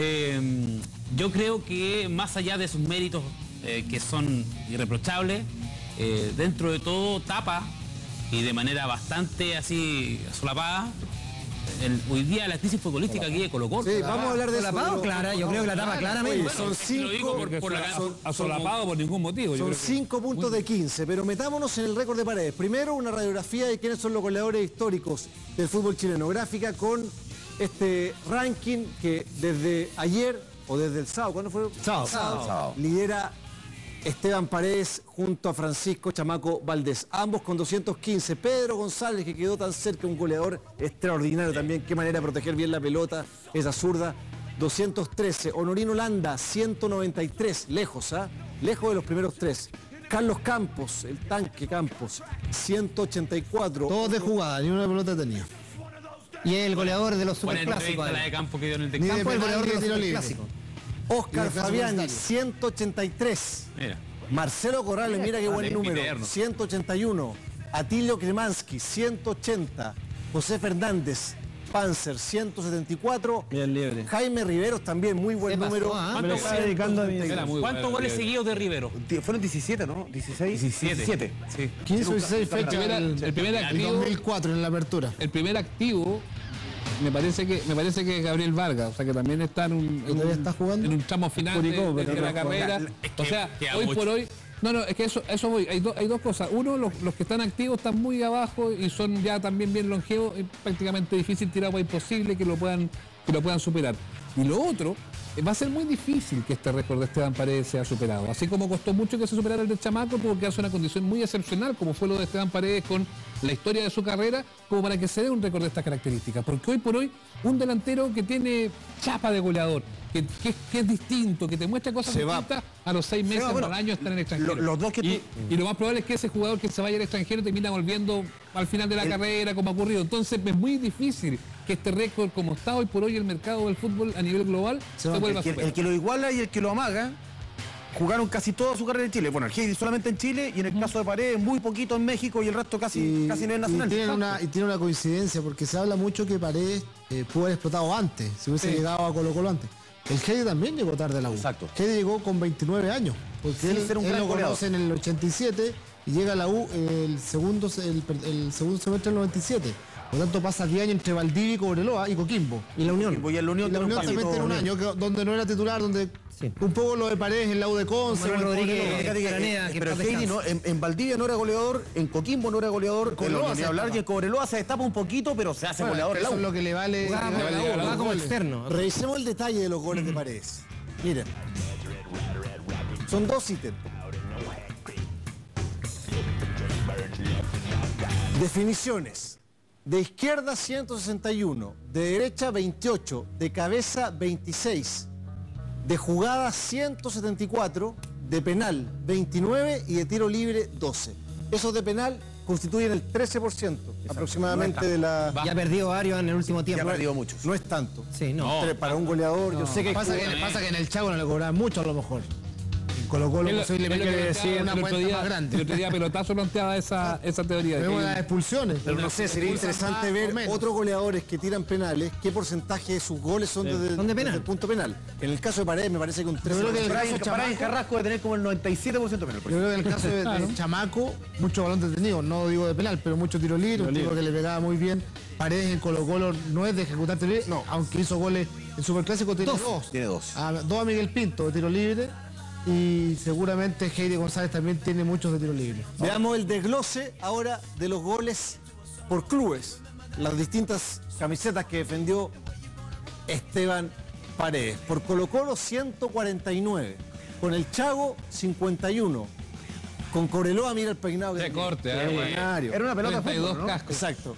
eh, yo creo que más allá de sus méritos eh, que son irreprochables, eh, dentro de todo tapa y de manera bastante así solapada el- hoy día la crisis futbolística aquí de Colo Colo. Sí, vamos a hablar de eso. Solapado, clara, yo creo que la tapa claramente. Oye, son Te lo digo cinco, por, por la son- Asolapado por ningún motivo. yo Son creo que- cinco puntos de quince, pero metámonos en el récord de Paredes. Primero, una radiografía de quiénes son los goleadores históricos del fútbol chileno. Gráfica con este ranking que desde ayer, o desde el sábado, ¿cuándo fue? Sábado. Sábado. Lidera Esteban Paredes junto a Francisco Chamaco Valdés. Ambos con doscientos quince. Pedro González, que quedó tan cerca, un goleador extraordinario también. Qué manera de proteger bien la pelota, esa zurda. doscientos trece. Honorino Landa, ciento noventa y tres. Lejos, ¿ah? Lejos de los primeros tres. Carlos Campos, el tanque Campos, ciento ochenta y cuatro. Todos de jugada, ni una pelota tenía. Y es el goleador de los Buena superclásicos. entrevista la de además. Campo que dio en el Ni de Campo es el penal, goleador ni de de los tiro libre. superclásicos. Oscar Y el caso Fabiani, universitario. ciento ochenta y tres. Mira. Marcelo Corrales, mira qué buen Vale, número, eterno. ciento ochenta y uno. Atilio Kremansky, ciento ochenta. José Fernández, Panzer, ciento setenta y cuatro. Bien libre. Jaime Riveros también, muy buen Se pasó, número. ¿ah? Me lo ¿Cuántos, estaba dedicando a mi... Era muy ¿cuántos bueno, goles River. seguidos de Rivero? Ti- Fueron diecisiete, ¿no? dieciséis. diecisiete. Sí. quince o dieciséis El fechas primer, el, el primer el activo, dos mil cuatro en la apertura. el primer activo me parece que me parece que es Gabriel Vargas, o sea que también está en un, en ¿Todavía un- está jugando? en un tramo final de- Curicó, de, pero de la no carrera. Es O que sea, queda hoy mucho. por hoy, no, no, es que eso, eso voy. Hay, do- hay dos cosas. Uno, los, los que están activos están muy abajo y son ya también bien longevos. Es prácticamente difícil tirar agua imposible que lo puedan que lo puedan superar. Y lo otro, eh, va a ser muy difícil que este récord de Esteban Paredes sea superado. Así como costó mucho que se superara el de Chamaco, porque hace una condición muy excepcional, como fue lo de Esteban Paredes con la historia de su carrera, como para que se dé un récord de estas características. Porque hoy por hoy, un delantero que tiene chapa de goleador, que, que, que es distinto, que te muestra cosas Se va. distintas, a los seis meses, va, bueno, al año estar en el extranjero. lo- los dos que y, tú- y lo más probable es que ese jugador que se vaya al extranjero termina volviendo al final de la El- carrera, como ha ocurrido. Entonces es muy difícil que este récord, como está hoy por hoy el mercado del fútbol a nivel global, se, El vuelva a que, superar. el que lo iguala y el que lo amaga jugaron casi toda su carrera en Chile. Bueno, el Heidi solamente en Chile y en el caso de Paredes muy poquito en México y el resto casi, Y, casi no es y nacional. tienen una, y tiene una coincidencia porque se habla mucho que Paredes eh, pudo haber explotado antes, si hubiese Sí. llegado a Colo Colo antes. El Heidi también llegó tarde a la U. Exacto. Heidi llegó con veintinueve años, porque Sin él, ser un él gran lo goleador. conoce en el ochenta y siete y llega a la U el segundo, el, el segundo semestre del noventa y siete. Por lo tanto pasa diez años entre Valdivia y Cobreloa y Coquimbo. Y la Unión. Y en la Unión, Y la tiene un Unión también pasito, tiene un Unión. año que- donde no era titular, donde Sí. un poco lo de Paredes en la U de Conce. Manuel o en Rodríguez. Cobreloa. Fíjate que, Araneda, eh, que pero paz Heidi descanse. no, en, en Valdivia no era goleador, en Coquimbo no era goleador, en la Cobreloa Unión se ni hablar destapa. y en Cobreloa se destapa un poquito, pero se hace Bueno, goleador en la eso U. es lo que le vale. Jugaba le como- vale a la U, jugaba los como goles. externo. Revisemos el detalle de los goles de Paredes. Miren. Son dos ítems. Definiciones. De izquierda ciento sesenta y uno, de derecha veintiocho, de cabeza veintiséis, de jugada ciento setenta y cuatro, de penal veintinueve y de tiro libre doce. Esos de penal constituyen el trece por ciento aproximadamente de la... Ya ha perdido varios en el último tiempo. Ya ha perdido muchos. No es tanto. Sí, no. Tres para un goleador, yo sé que... Pasa que, pasa que en el Chago no le cobraban mucho a lo mejor. En Colo Colo Es lo- posiblemente es lo que le planteaba decía una el otro cuenta día- más El grande. otro día Pelotazo planteaba esa, esa teoría. de Vemos que- las expulsiones. Pero no sé, sería Expulsan interesante más o ver menos. otros goleadores que tiran penales, qué porcentaje de sus goles son desde, Son de penal. desde el punto penal. En el caso de Paredes me parece que un Yo trece creo que el Brian, caso Brian Chamaco- Carrasco debe tener como el noventa y siete por ciento penal. por Yo ejemplo. creo que en el caso de, de Chamaco, mucho balón detenido, no digo de penal, pero mucho tiro libre, un tipo que le pegaba muy bien. Paredes en Colo Colo no es de ejecutar tiro libre, no, aunque hizo goles en Superclásico, tiene Dos. dos. Tiene dos. A, dos a Miguel Pinto de tiro libre y seguramente Heidi González también tiene muchos de tiro libre. Veamos el desglose ahora de los goles por clubes, las distintas camisetas que defendió Esteban Paredes. Por Colo Colo ciento cuarenta y nueve, con el Chago cincuenta y uno, con Cobreloa mira el peinado que Qué tenía. corte, eh, güey. Extraordinario. Era una pelota de treinta y dos fútbol, ¿no? cascos. Exacto.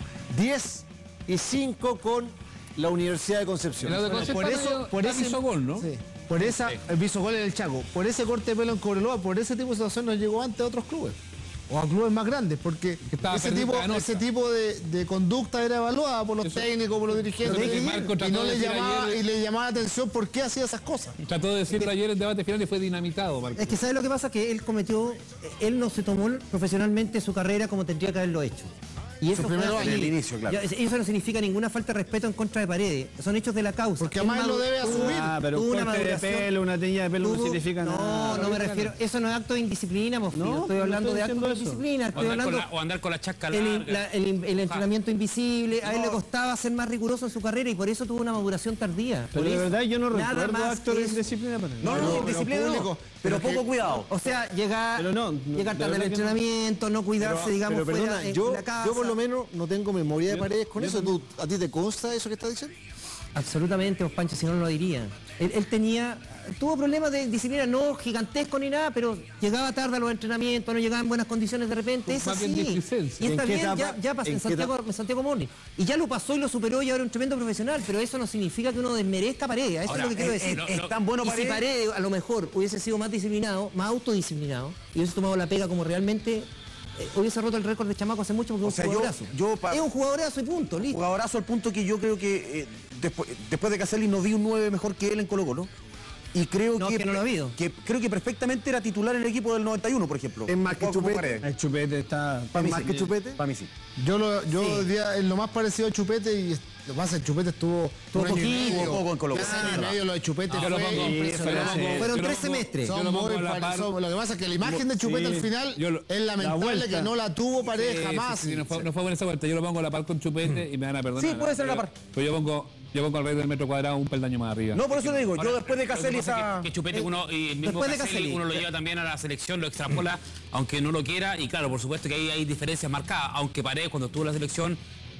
diez y cinco con la Universidad de Concepción. El lado de Por Concepción eso- está por medio- ese- está hizo gol, ¿no? Sí. Por esa, el hizo gol en el Chaco, por ese corte de pelo en Cobreloa, por ese tipo de situación nos llegó antes a otros clubes. O a clubes más grandes, porque estaba ese perdiendo tipo, la nota. ese tipo de, de conducta era evaluada por los Eso- técnicos, por los dirigentes, eso que y, Marco y trató no de le decir llamaba, ayer- y le llamaba la atención por qué hacía esas cosas. Trató de decirlo ayer en debate final y fue dinamitado, Marco. Es que ¿sabes lo que pasa? Que él cometió, él no se tomó profesionalmente su carrera como tendría que haberlo hecho. Y eso Sus fue primeros así. años. En el inicio, claro. Ya, eso no significa ninguna falta de respeto en contra de Paredes. Son hechos de la causa. Porque además Él lo madu- debe tuvo- asumir. Ah, pero tuvo un una corte de maduración. pelo, una teñida de pelo no Tuvo- significa no, nada. No, me refiero. Eso no es acto de indisciplina, Mofio. No, No, estoy no hablando estoy de acto diciendo de eso. indisciplina. O Estoy andar, con hablando la, o andar con la chasca el, larga. la- el- el entrenamiento invisible. A él le costaba ser más riguroso en su carrera y por eso tuvo una maduración tardía. Pero Por de eso, verdad yo no nada recuerdo más actos de eso. indisciplina para él. No, no, Pero- no, disciplina pero no, público, pero pero poco que- cuidado. O sea, llegar, Pero no, no, llegar de tarde al verdad que no. entrenamiento, no cuidarse, Pero, digamos, pero perdona, fuera en yo, la casa. yo por lo menos no tengo memoria de Paredes con eso. ¿Tú- ¿A ti te consta eso que estás diciendo? Absolutamente, pues, Pancho, si no, no lo diría. Él, él tenía, tuvo problemas de disciplina, no gigantescos ni nada, pero llegaba tarde a los entrenamientos, no llegaba en buenas condiciones de repente, es Más así. bien displicencia. Y está ¿En qué bien, etapa? ya, ya pasó ¿En en, qué Santiago, etapa? en Santiago Morning. Y ya lo pasó y lo superó y ahora es un tremendo profesional, pero eso no significa que uno desmerezca a Paredes, eso Ahora, es lo que quiero eh, decir. eh, Es tan bueno Y para si él. Paredes a lo mejor hubiese sido más disciplinado, más autodisciplinado, y hubiese tomado la pega como realmente, eh, hubiese roto el récord de Chamaco hace mucho porque O es sea, un yo- jugadorazo. yo pa- Es un jugadorazo y punto, listo. Jugadorazo al punto que yo creo que eh, después, después de Caselli no vi un nueve mejor que él en Colo Colo. Y creo No, que, que no lo ha habido. que creo que perfectamente era titular en el equipo del noventa y uno, por ejemplo. Es más que Como- como Chupete. Paredes. El chupete está... ¿Es más que Chupete? Para mí sí. Yo lo, yo Sí. diría en lo más parecido a Chupete y es- lo que pasa es que Chupete estuvo Estuvo un año y poquito, medio. poco en Colo Colo. Ese año y medio lo de Chupete Yo lo fue pongo- impresionante. yo lo pongo- Fueron yo lo tres pongo- semestres. yo Son lo pongo muy a la par- parecidos. Lo que pasa es que la imagen de Chupete Sí, al final yo lo- es la lamentable vuelta. que no la tuvo Paredes Sí, jamás. sí, sí, no, fue, no fue buena esa vuelta. Yo lo pongo a la par con Chupete y me van a perdonar. Sí, puede ser a la Pero- par. Pero yo pongo, yo pongo al rey del metro cuadrado un peldaño más arriba. No, por eso te digo, Ahora, yo después de lo que Caselli pasa es esa... que, que Chupete uno y el mismo Después de Caselli, Caselli. uno lo lleva también a la selección, lo extrapola, aunque no lo quiera, y claro, por supuesto que ahí hay diferencias marcadas, aunque Paredes cuando estuvo en la selección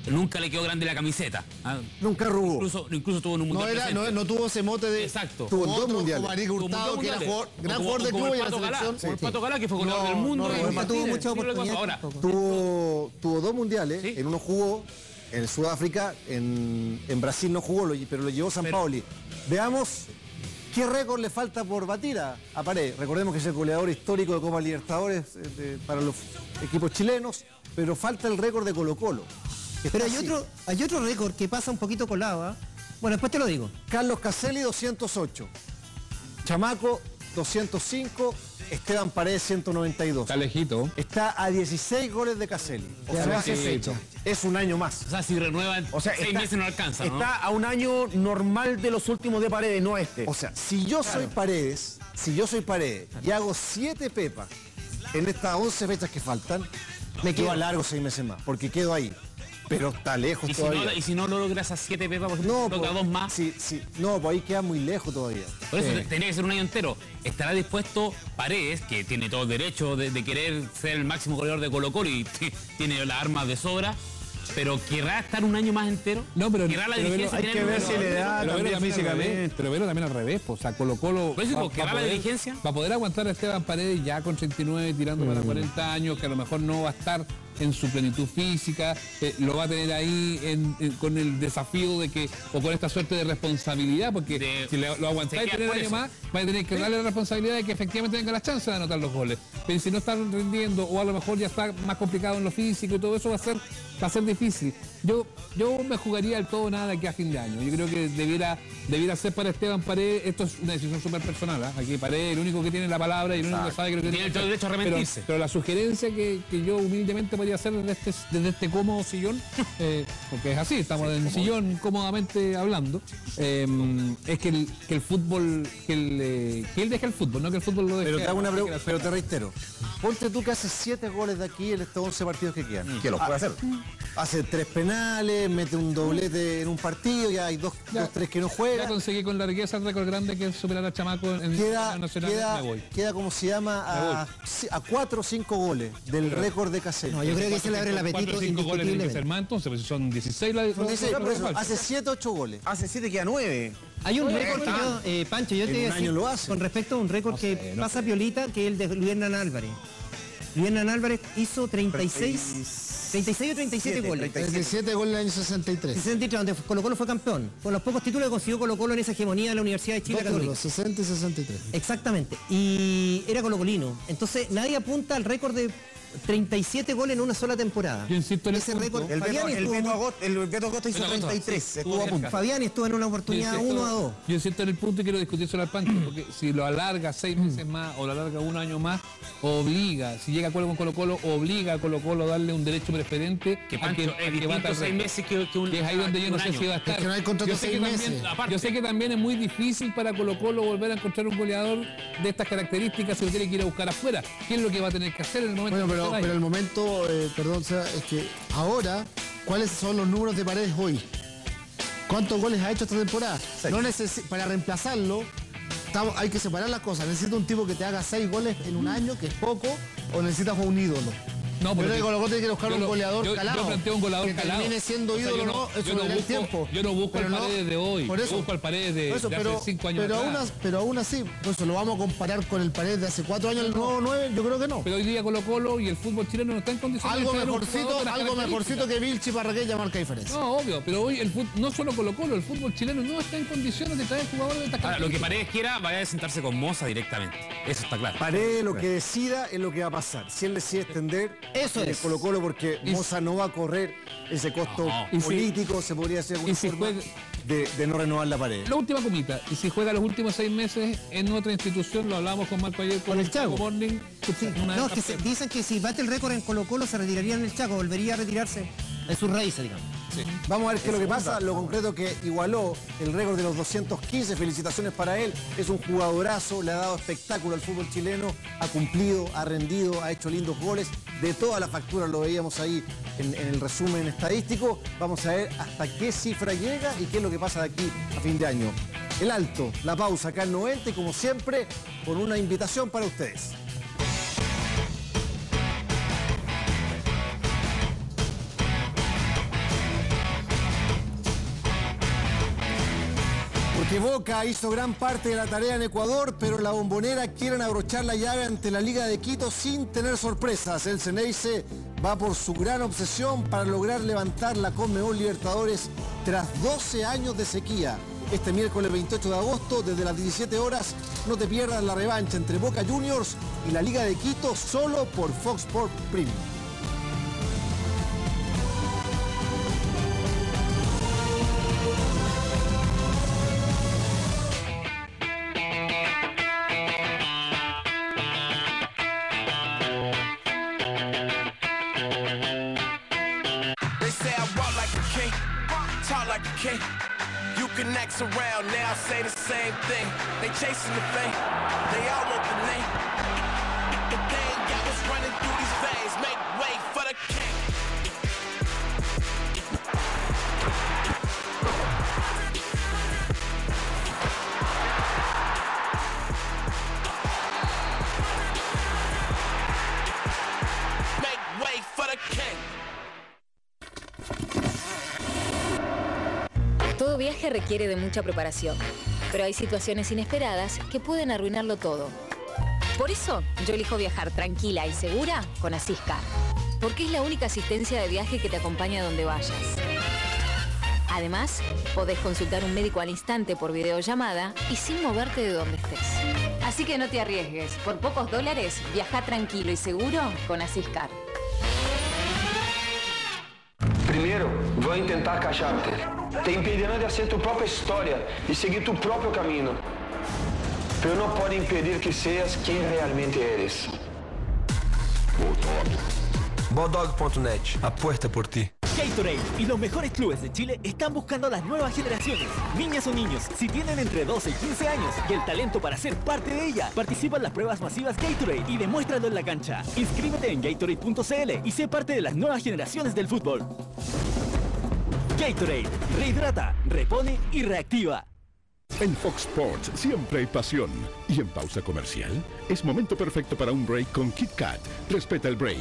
nunca le quedó grande la camiseta. ¿ah? Nunca arrugó. Incluso, incluso tuvo en un No, mundial era, presente. no, no tuvo ese mote de. Exacto. Tuvo en dos otro, mundiales. como Maric Tuvo Hurtado, mundial que era mundiales. jugador, gran O jugador del como club y el de la Pato Galá, selección. como el Sí. Pato Galá, que fue goleador No, del mundo. no, y- no, y- no tuvo y- muchas y- oportunidades Ahora, tampoco. Tuvo, tuvo dos mundiales, Sí. en uno jugó, en Sudáfrica, en, en Brasil no jugó, lo- pero lo llevó San Pero- Paoli. Veamos qué récord le falta por batir a, a Paredes. Recordemos que es el goleador histórico de Copa Libertadores eh, de- para los equipos chilenos, pero falta el récord de Colo Colo. que Pero hay está así. otro, hay otro récord que pasa un poquito colado, ¿ah? Bueno, después te lo digo. Carlos Caselli, doscientos ocho. Chamaco, doscientos cinco. Esteban Paredes, ciento noventa y dos. Está lejito. Está a dieciséis goles de Caselli. O Ya sea, no hace es, fecha. es un año más. O sea, si renuevan, O sea, seis está- meses no alcanza, ¿no? Está a un año normal de los últimos de Paredes, no este. O sea, si yo soy Paredes, si yo soy Paredes y hago siete pepas en estas once fechas que faltan, me quedo a largo seis meses más, porque quedo ahí. Pero está lejos Y si, todavía. no, y si no lo logras a siete pepas, por ejemplo, No, toca pues, dos más. sí, sí, no, pues ahí queda muy lejos todavía. Por eso Sí. te- tendría que ser un año entero. ¿Estará dispuesto Paredes, que tiene todo el derecho de, de querer ser el máximo goleador de Colo Colo y t- tiene las armas de sobra, pero querrá estar un año más entero? No, pero, ¿Querrá la pero dirigencia hay tener que un ver si goleador? le da Pero también verlo físicamente. también Pero verlo también al revés, pues, o sea, Colo Colo Por eso digo, va- ¿querrá va a la poder- dirigencia? Va a poder aguantar a Esteban Paredes ya con treinta y nueve tirando para cuarenta años, que a lo mejor no va a estar en su plenitud física, eh, lo va a tener ahí en- en- con el desafío de que, o con esta suerte de responsabilidad, porque De- si le- lo aguantáis se queda tener por año eso. más, va a tener que darle la responsabilidad de que efectivamente tenga la chance de anotar los goles. Pero si no está rindiendo, o a lo mejor ya está más complicado en lo físico y todo eso, va a ser, va a ser difícil. Yo, yo me jugaría el todo o nada de aquí a fin de año. Yo creo que debiera, debiera ser para Esteban Paredes, esto es una decisión súper personal, ¿ah? Aquí Paredes es el único que tiene la palabra y el único que sabe que lo que Tiene todo el derecho a Pero- arrepentirse. Pero, la sugerencia que, que yo humildemente podría hacer desde este, desde este cómodo sillón, eh, porque es así, estamos en el sillón cómodamente hablando, eh, es que el, que el fútbol, que, el, eh, que él deje el fútbol, no que el fútbol lo deje. Pero te hago una no, pregunta, que pero te reitero. Ponte tú que haces siete goles de aquí en estos once partidos que quedan. Que los puede hacer. Hace tres penales, mete un doblete en un partido, ya hay dos, Ya. dos tres que no Ya juegan. conseguí con largueza el récord grande que es superar a Chamaco en Queda, en Nacional, queda, me voy. queda como se llama a, a cuatro o cinco goles del récord de Caselli. No, yo creo que se le abre el Cuatro apetito o cinco goles tienen que ser indiscutiblemente. más entonces, pues si son dieciséis la Son dieciséis, por eso, hace siete ocho goles. Hace siete queda nueve. Hay un Oye, récord que está. yo, eh, Pancho, yo En te voy a un decir año lo hace. con respecto a un récord No que sé, no pasa sé. Piolita, que es el de Luis Hernán Álvarez. Luis Hernán Álvarez hizo treinta y seis, treinta y seis o treinta y siete goles. treinta y siete goles en el año sesenta y tres. sesenta y tres, donde Colo Colo fue campeón. Con los pocos títulos que consiguió Colo Colo en esa hegemonía de la Universidad de Chile Dos Católica. títulos, sesenta y sesenta y tres. Exactamente. Y era colocolino. Entonces nadie apunta al récord de treinta y siete goles en una sola temporada. Yo insisto en el Ese punto. récord. El Beto, Fabiani el estuvo Beto muy- Agosto, el Beto Agosto hizo Beto Agosto, treinta y tres. sí, Estuvo estuvo a punto. cerca. Fabiani estuvo en una oportunidad Yo insisto- uno a dos. Yo insisto en el punto y quiero discutir sobre el Pancho, porque si lo alarga seis meses más o lo alarga un año más, obliga, si llega a acuerdo con Colo Colo, obliga a Colo Colo a darle un derecho preferente Que a Pancho, a es bata distinto el seis récord. meses que, que un Que es ahí donde yo que no un sé año. si va a estar. Es que no hay contrato yo, sé seis que también, meses. Aparte. yo sé que también es muy difícil para Colo Colo volver a encontrar un goleador de estas características si lo tiene que ir a buscar afuera. ¿Qué es lo que va a tener que hacer en el momento Bueno, que pero, esté ahí? pero el momento, eh, perdón, Seba, es que ahora, ¿cuáles son los números de Paredes hoy? ¿Cuántos goles ha hecho esta temporada? No necesi- para reemplazarlo, estamos- hay que separar las cosas. Necesita un tipo que te haga seis goles en un año, que es poco, o necesitas un ídolo. No, Yo porque- creo que Colo Colo tiene que buscar yo un lo- goleador yo- yo calado. planteo un goleador que calado. termine siendo O sea, ídolo, yo no- no, eso yo no le da el busco- tiempo. yo no busco Pero el no- Paredes de hoy, por yo eso, busco el Paredes de- por eso, de hace pero, cinco años pero, atrás. aún, as- pero aún así, pues lo vamos a comparar con el Paredes de hace cuatro años, el nuevo nueve, yo creo que no. Pero hoy día Colo Colo y el fútbol chileno no está en condiciones Algo de traer un mejorcito, jugador de las algo mejorcito características. que Vilchi Parraguella marca diferencia. No, obvio, pero hoy el fut- no solo Colo Colo, el fútbol chileno no está en condiciones de traer jugadores de estas Ahora, lo que características. Paredes quiera, vaya a sentarse con Moza directamente. Eso está claro. Paredes lo que decida es lo que va a pasar. Si él decide extender, Eso el es. Colo Colo, porque Y- Moza no va a correr ese costo No. Y si- político, se podría hacer alguna y si forma juega- de, de no renovar la pared. La última comita, y si juega los últimos seis meses en otra institución, lo hablábamos con Marco ayer con, Con el Chago. Morning. una- No, es que se- dicen que si bate el récord en Colo Colo se retiraría en el Chaco, volvería a retirarse en sus raíces, digamos. Vamos a ver qué es lo que pasa. Lo concreto que igualó el récord de los doscientos quince. Felicitaciones para él. Es un jugadorazo, le ha dado espectáculo al fútbol chileno. Ha cumplido, ha rendido, ha hecho lindos goles. De todas las facturas lo veíamos ahí en, en el resumen estadístico. Vamos a ver hasta qué cifra llega y qué es lo que pasa de aquí a fin de año. El alto, la pausa acá en noventa y como siempre, con una invitación para ustedes. Porque Boca hizo gran parte de la tarea en Ecuador, pero la Bombonera quieren abrochar la llave ante la Liga de Quito sin tener sorpresas. El Ceneice va por su gran obsesión para lograr levantar la Conmebol Libertadores tras doce años de sequía. Este miércoles veintiocho de agosto, desde las diecisiete horas, no te pierdas la revancha entre Boca Juniors y la Liga de Quito solo por Fox Sports Premium. Next around, now say the same thing. They chasing the fame, they all want the name. But they ain't got what's running through these veins. Make way for the king. Make way for the king. Todo viaje requiere de mucha preparación, pero hay situaciones inesperadas que pueden arruinarlo todo. Por eso, yo elijo viajar tranquila y segura con Asiscar, porque es la única asistencia de viaje que te acompaña donde vayas. Además, podés consultar un médico al instante por videollamada y sin moverte de donde estés. Así que no te arriesgues. Por pocos dólares, viaja tranquilo y seguro con Asiscar. Primeiro, vão intentar cacharte. Te impedirão de hacer tu própria história e seguir tu próprio caminho. Pero não pode impedir que seas quem realmente eres. Bodog punto net. Apuesta por ti. Gatorade y los mejores clubes de Chile están buscando a las nuevas generaciones. Niñas o niños, si tienen entre doce y quince años y el talento para ser parte de ella, participa en las pruebas masivas Gatorade y demuéstralo en la cancha. Inscríbete en Gatorade punto c l y sé parte de las nuevas generaciones del fútbol. Gatorade, rehidrata, repone y reactiva. En Fox Sports siempre hay pasión. Y en pausa comercial, es momento perfecto para un break con Kit Kat. Respeta el break.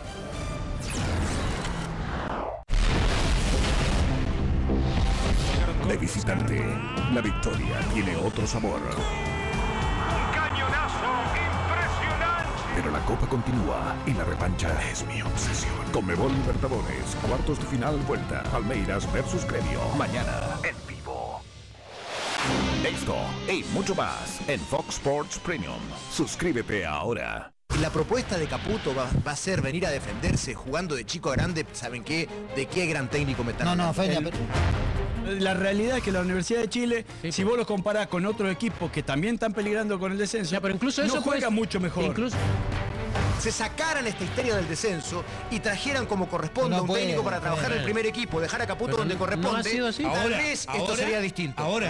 De visitante, la victoria tiene otro sabor. ¡Cañonazo impresionante! Pero la copa continúa y la revancha es mi obsesión. Conmebol Libertadores, cuartos de final vuelta. Palmeiras versus Gremio. Mañana en vivo. Esto y mucho más en Fox Sports Premium. Suscríbete ahora. La propuesta de Caputo va, va a ser venir a defenderse jugando de chico a grande. ¿Saben qué? ¿De qué gran técnico me están No, no, hablando? Feña, pero... La realidad es que la Universidad de Chile, sí, si vos los comparás con otros equipos que también están peligrando con el descenso, ya, pero incluso eso no juega puede... mucho mejor. Incluso... Se sacaran esta histeria del descenso y trajeran como corresponde a no un puede, técnico para trabajar en el primer equipo, dejar a Caputo pero donde no, corresponde, no ha sido así. Tal ahora, vez ahora, esto sería distinto. Ahora.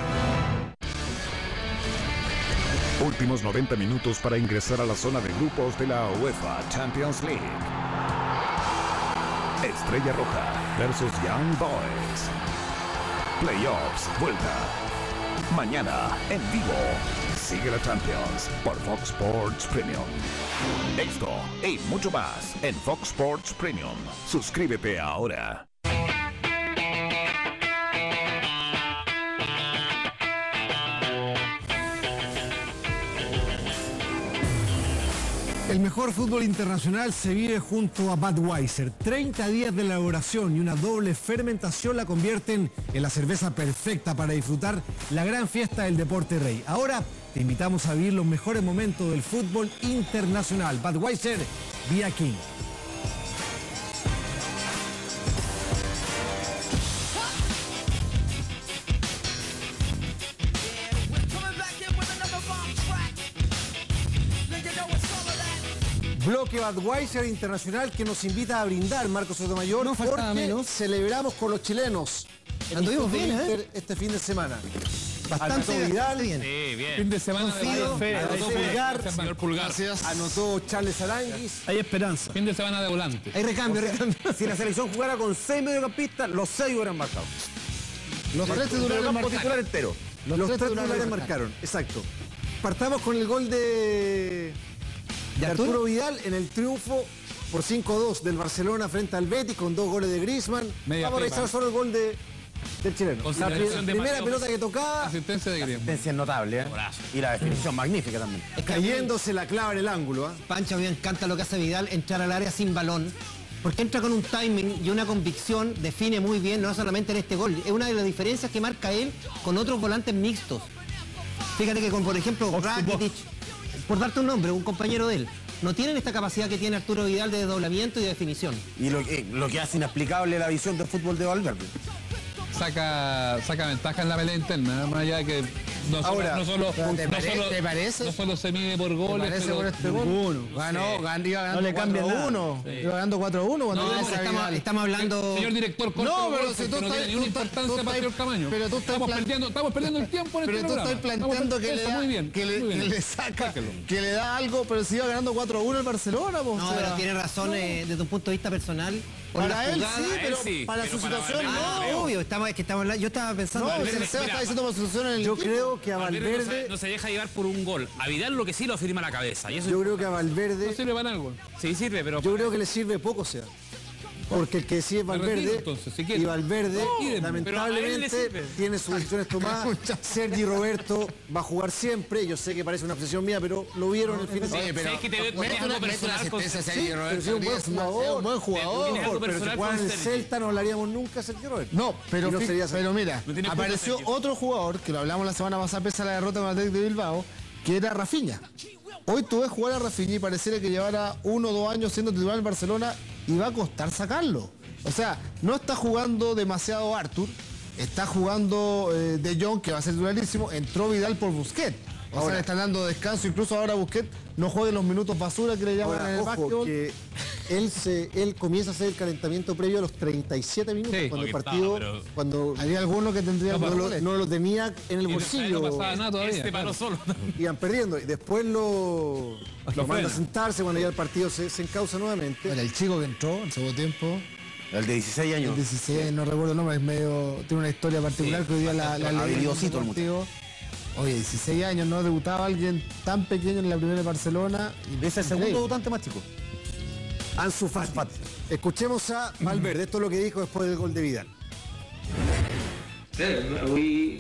Últimos noventa minutos para ingresar a la zona de grupos de la UEFA Champions League. Estrella Roja versus Young Boys. Playoffs, vuelta. Mañana, en vivo. Sigue la Champions por Fox Sports Premium. Esto y mucho más en Fox Sports Premium. Suscríbete ahora. El mejor fútbol internacional se vive junto a Budweiser. treinta días de elaboración y una doble fermentación la convierten en la cerveza perfecta para disfrutar la gran fiesta del deporte rey. Ahora te invitamos a vivir los mejores momentos del fútbol internacional. Budweiser, Vía King. Bloque Budweiser Internacional que nos invita a brindar, Marcos Sotomayor, no porque menos. Celebramos con los chilenos. Anduvimos bien, ¿eh? Este fin de semana. Bastante anotó Vidal, bien. Sí, bien. Fin de semana Confido, de anotó Pulgar, señor Pulgar. Anotó Charles Aranguis. Hay esperanza. Fin de semana de volante. Hay recambio, o sea, recambio. Si la selección jugara con seis mediocampistas, los seis hubieran marcado. Los, los tres titulares marcaron. Entero. Los, los tres titulares marcaron, exacto. Partamos con el gol de... de Arturo Vidal en el triunfo por cinco a dos del Barcelona frente al Betis con dos goles de Griezmann. Media Vamos a revisar solo el gol de del chileno. Con La selección de primera Mateo pelota que tocaba, Asistencia de Griezmann. Asistencia es notable, ¿eh? Y la definición magnífica también. cayéndose la clava en el ángulo. ¿eh? Pancho, a mí me encanta lo que hace Vidal, entrar al área sin balón. Porque entra con un timing y una convicción, define muy bien, no solamente en este gol. Es una de las diferencias que marca él con otros volantes mixtos. Fíjate que con, por ejemplo, Rakitic, por darte un nombre, un compañero de él, no tienen esta capacidad que tiene Arturo Vidal de desdoblamiento y de definición. Y lo, eh, lo que hace inexplicable la visión del fútbol de Valverde. Saca, saca ventaja en la pelea interna, más allá de que no solo, Ahora, no solo, ¿te, no pare- solo, ¿te parece? no solo se mide por ¿Te goles, parece pero por este gol? ninguno. Ganó, gan- iba ganando No le cambia cuatro a nada. uno. Sí. Iba ganando cuatro a uno cuando No, ingresa pero Estamos, Vidal. estamos hablando... Señor director, corta No, el pero gol, si tú porque no estás- tiene ni una tú estás- importancia tú para estás- el tamaño. pero tú estás estamos, plan- perdiendo, estamos perdiendo el tiempo en Pero este tú programa. estás planteando que le, Eso, da, muy bien, que, le, muy bien. que le saca, Sáquelo. que le da algo, pero si iba ganando cuatro a uno el Barcelona, pues. No, o sea, pero tiene razón eh, desde un punto de vista personal. por Para la él jugada. sí, pero sí, para pero su para situación Valverde no. no creo. Obvio, estamos, es que estamos hablando- yo estaba pensando... No, Valverde- el Seba mira, está diciendo por su situación en el Yo equipo. creo que a Valverde no se, Valverde, no se deja llevar por un gol. A Vidal lo que sí lo firma la cabeza. Y eso yo creo que a No Valverde, sirve para algo. sí sirve, pero yo creo que le sirve poco, o sea. Porque el que sí es Me retiro, Valverde, entonces, si quiere. y Valverde, Tírenme, pero a él le lamentablemente, sirve. tiene sus decisiones tomadas. Sergi Roberto va a jugar siempre. Yo sé que parece una obsesión mía, pero lo vieron el fin de semana. Oye, pero ¿sabes que te veo- mete tienes una, algo mete una personal con- asistencia a Sí, Sergio pero Roberto. sí, un buen Es una- jugador. es un buen jugador. Tiene algo Pero si personal jugara en con el Sergi. Celta no hablaríamos nunca a Sergio Roberto. No, pero, Y no fi- sería Sergio. pero mira, No tiene culpa, apareció Sergio. otro jugador, que lo hablamos la semana pasada pese a la derrota con el Atlético de Bilbao, que era Rafinha. Hoy tú ves jugar a Rafinha y pareciera que llevara uno o dos años siendo titular en Barcelona y va a costar sacarlo. O sea, no está jugando demasiado Arthur, está jugando eh, De Jong, que va a ser titularísimo, entró Vidal por Busquets. O sea, le están dando descanso, incluso ahora Busquets no juega los minutos basura que le llaman Ahora, en el ojo, básquetbol. que él, se, él comienza a hacer el calentamiento previo a los treinta y siete minutos, Sí. cuando el Porque partido, estaba, pero- cuando Había alguno que tendría no, algunos lo, goles. no lo tenía en el Y bolsillo. no pasaba nada todavía. este paró solo. Iban perdiendo y después lo, lo manda frena. a sentarse cuando ya el partido se, se encausa nuevamente. Bueno, el chico que entró en segundo tiempo, El de dieciséis el años. dieciséis, no recuerdo el nombre, es medio, tiene una historia particular Sí, que hoy día la, la bastante leí en habilidosito el el partido. Oye, dieciséis años, no debutaba alguien tan pequeño en la primera de Barcelona. Y Es el segundo debutante más chico. Ansu Fati. Escuchemos a Valverde, esto es lo que dijo después del gol de Vidal. Sí, hoy,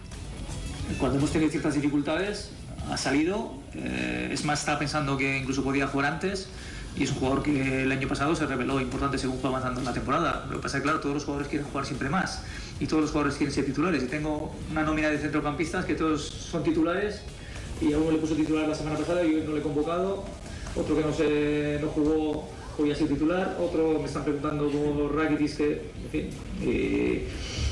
cuando hemos tenido ciertas dificultades, ha salido. eh, es más, estaba pensando que incluso podía jugar antes. Y es un jugador que el año pasado se reveló importante según fue avanzando en la temporada. Lo que pasa es que, claro, todos los jugadores quieren jugar siempre más. Y todos los jugadores quieren ser titulares. Y tengo una nómina de centrocampistas que todos son titulares. Y a uno le puso titular la semana pasada y hoy no le he convocado. Otro que no, se, no jugó hoy ha sido titular. Otro me están preguntando por Rakitic, que, en fin. eh,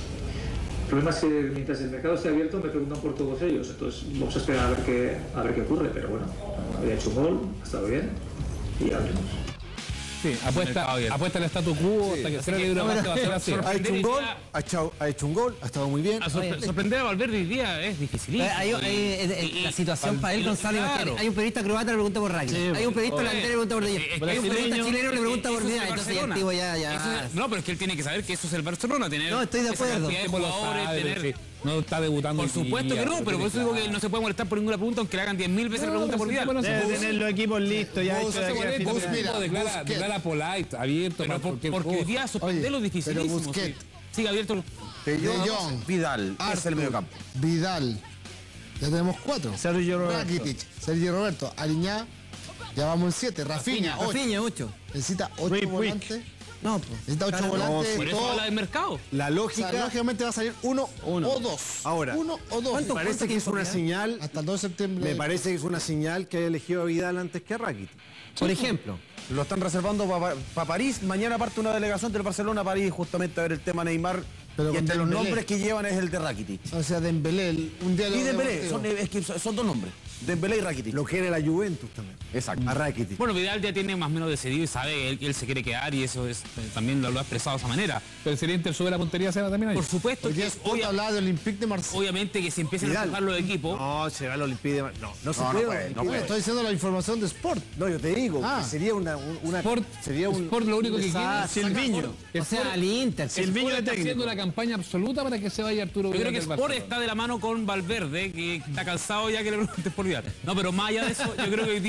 el problema es que mientras el mercado esté abierto me preguntan por todos ellos. Entonces vamos a esperar a ver qué, a ver qué ocurre. Pero bueno, había hecho un gol, ha estado bien. Y ya veremos. Sí, apuesta, apuesta el statu quo hasta que creo que dura más que va a ser así. Ha hecho un gol, ha hecho, ha hecho un gol, ha estado muy bien. A sorpre- sorprender a Valverde hoy día es difícil. Hay- hay- hay- la situación para él, Gonzalo, imagínate, hay un periodista croata que le pregunta por Rakitic, hay un periodista holandés que le pregunta por De Jong, Es que hay un periodista brasileño- chileno que le pregunta es por que eso Vidal, es el entonces ya Barcelona. activo ya, ya. Eso es- no, pero es que él tiene que saber que eso es el Barcelona, tener No, estoy de esa acuerdo. cantidad de Como lo jugadores, sabe, tener- pero sí, no está debutando. Por hoy supuesto día, que no, pero por eso digo que él no se puede molestar por ninguna pregunta, aunque le hagan diez mil veces la pregunta por Vidal. Debe tener los equipos listos ya. Vos- hecho de aquí a Busquets, fin de Busquets, año. mira, declara, Busquets. declara polite, abierto, Pero para por- cualquier porque hoy cosa. día sorprenderlo es Oye, pero dificilísimo. Busquets. sí. Sigue abierto. De De Jong, Jong, Vidal, es el Arthur, medio campo. Vidal. Ya tenemos cuatro. Sergio Roberto. Rakitic, Sergio Roberto, Ariñá. Ya vamos en siete. Rafinha, ocho. Rafinha, ocho. Necesita ocho Quick, quick. volantes. No, pues. Necesita ocho Claro, volantes. Por eso todo- habla del mercado. La o sea, lógica, lógicamente va a salir uno, o dos. Ahora, Uno o dos. me parece que es una señal, Hasta el dos de septiembre. me parece que es una señal que haya elegido a Vidal antes que a Rakitic. Por ejemplo, Lo están reservando para París. Mañana parte una delegación del Barcelona a París justamente a ver el tema Neymar. Pero y con entre los Dembélé. nombres que llevan es el de Rakitic. O sea, Dembélé, el- un diálogo Y Dembélé, deportivo. son, es que son, son dos nombres. Dembélé y Rakitic. Lo quiere la Juventus también. Exacto. A Rakitic. Bueno, Vidal ya tiene más o menos decidido y sabe que él, que él se quiere quedar y eso es eh, también lo, lo ha expresado de esa manera. Pero sería Inter sube la puntería, se va también ahí. Por supuesto Hoy que día es Sport obvia- hablaba de Olympique de Marsella. obviamente que se empiezan Vidal. a empujar los equipos. No, se va al Olympique de Mar- No, no se No, no puede. puede, Olympique no de puede. Mar- Estoy diciendo la información de Sport. No, yo te digo, Ah. que sería una, un- una Sport, sería un, Sport lo único un que quiere desastre. es Silviño. o sea, al Inter. El Silviño de está técnico. haciendo la campaña absoluta para que se vaya Arturo Yo Vidal creo que del Sport Barcelona. está de la mano con Valverde, que está cansado ya que le preguntes por Vidal. No, pero más allá de eso, yo creo que hoy día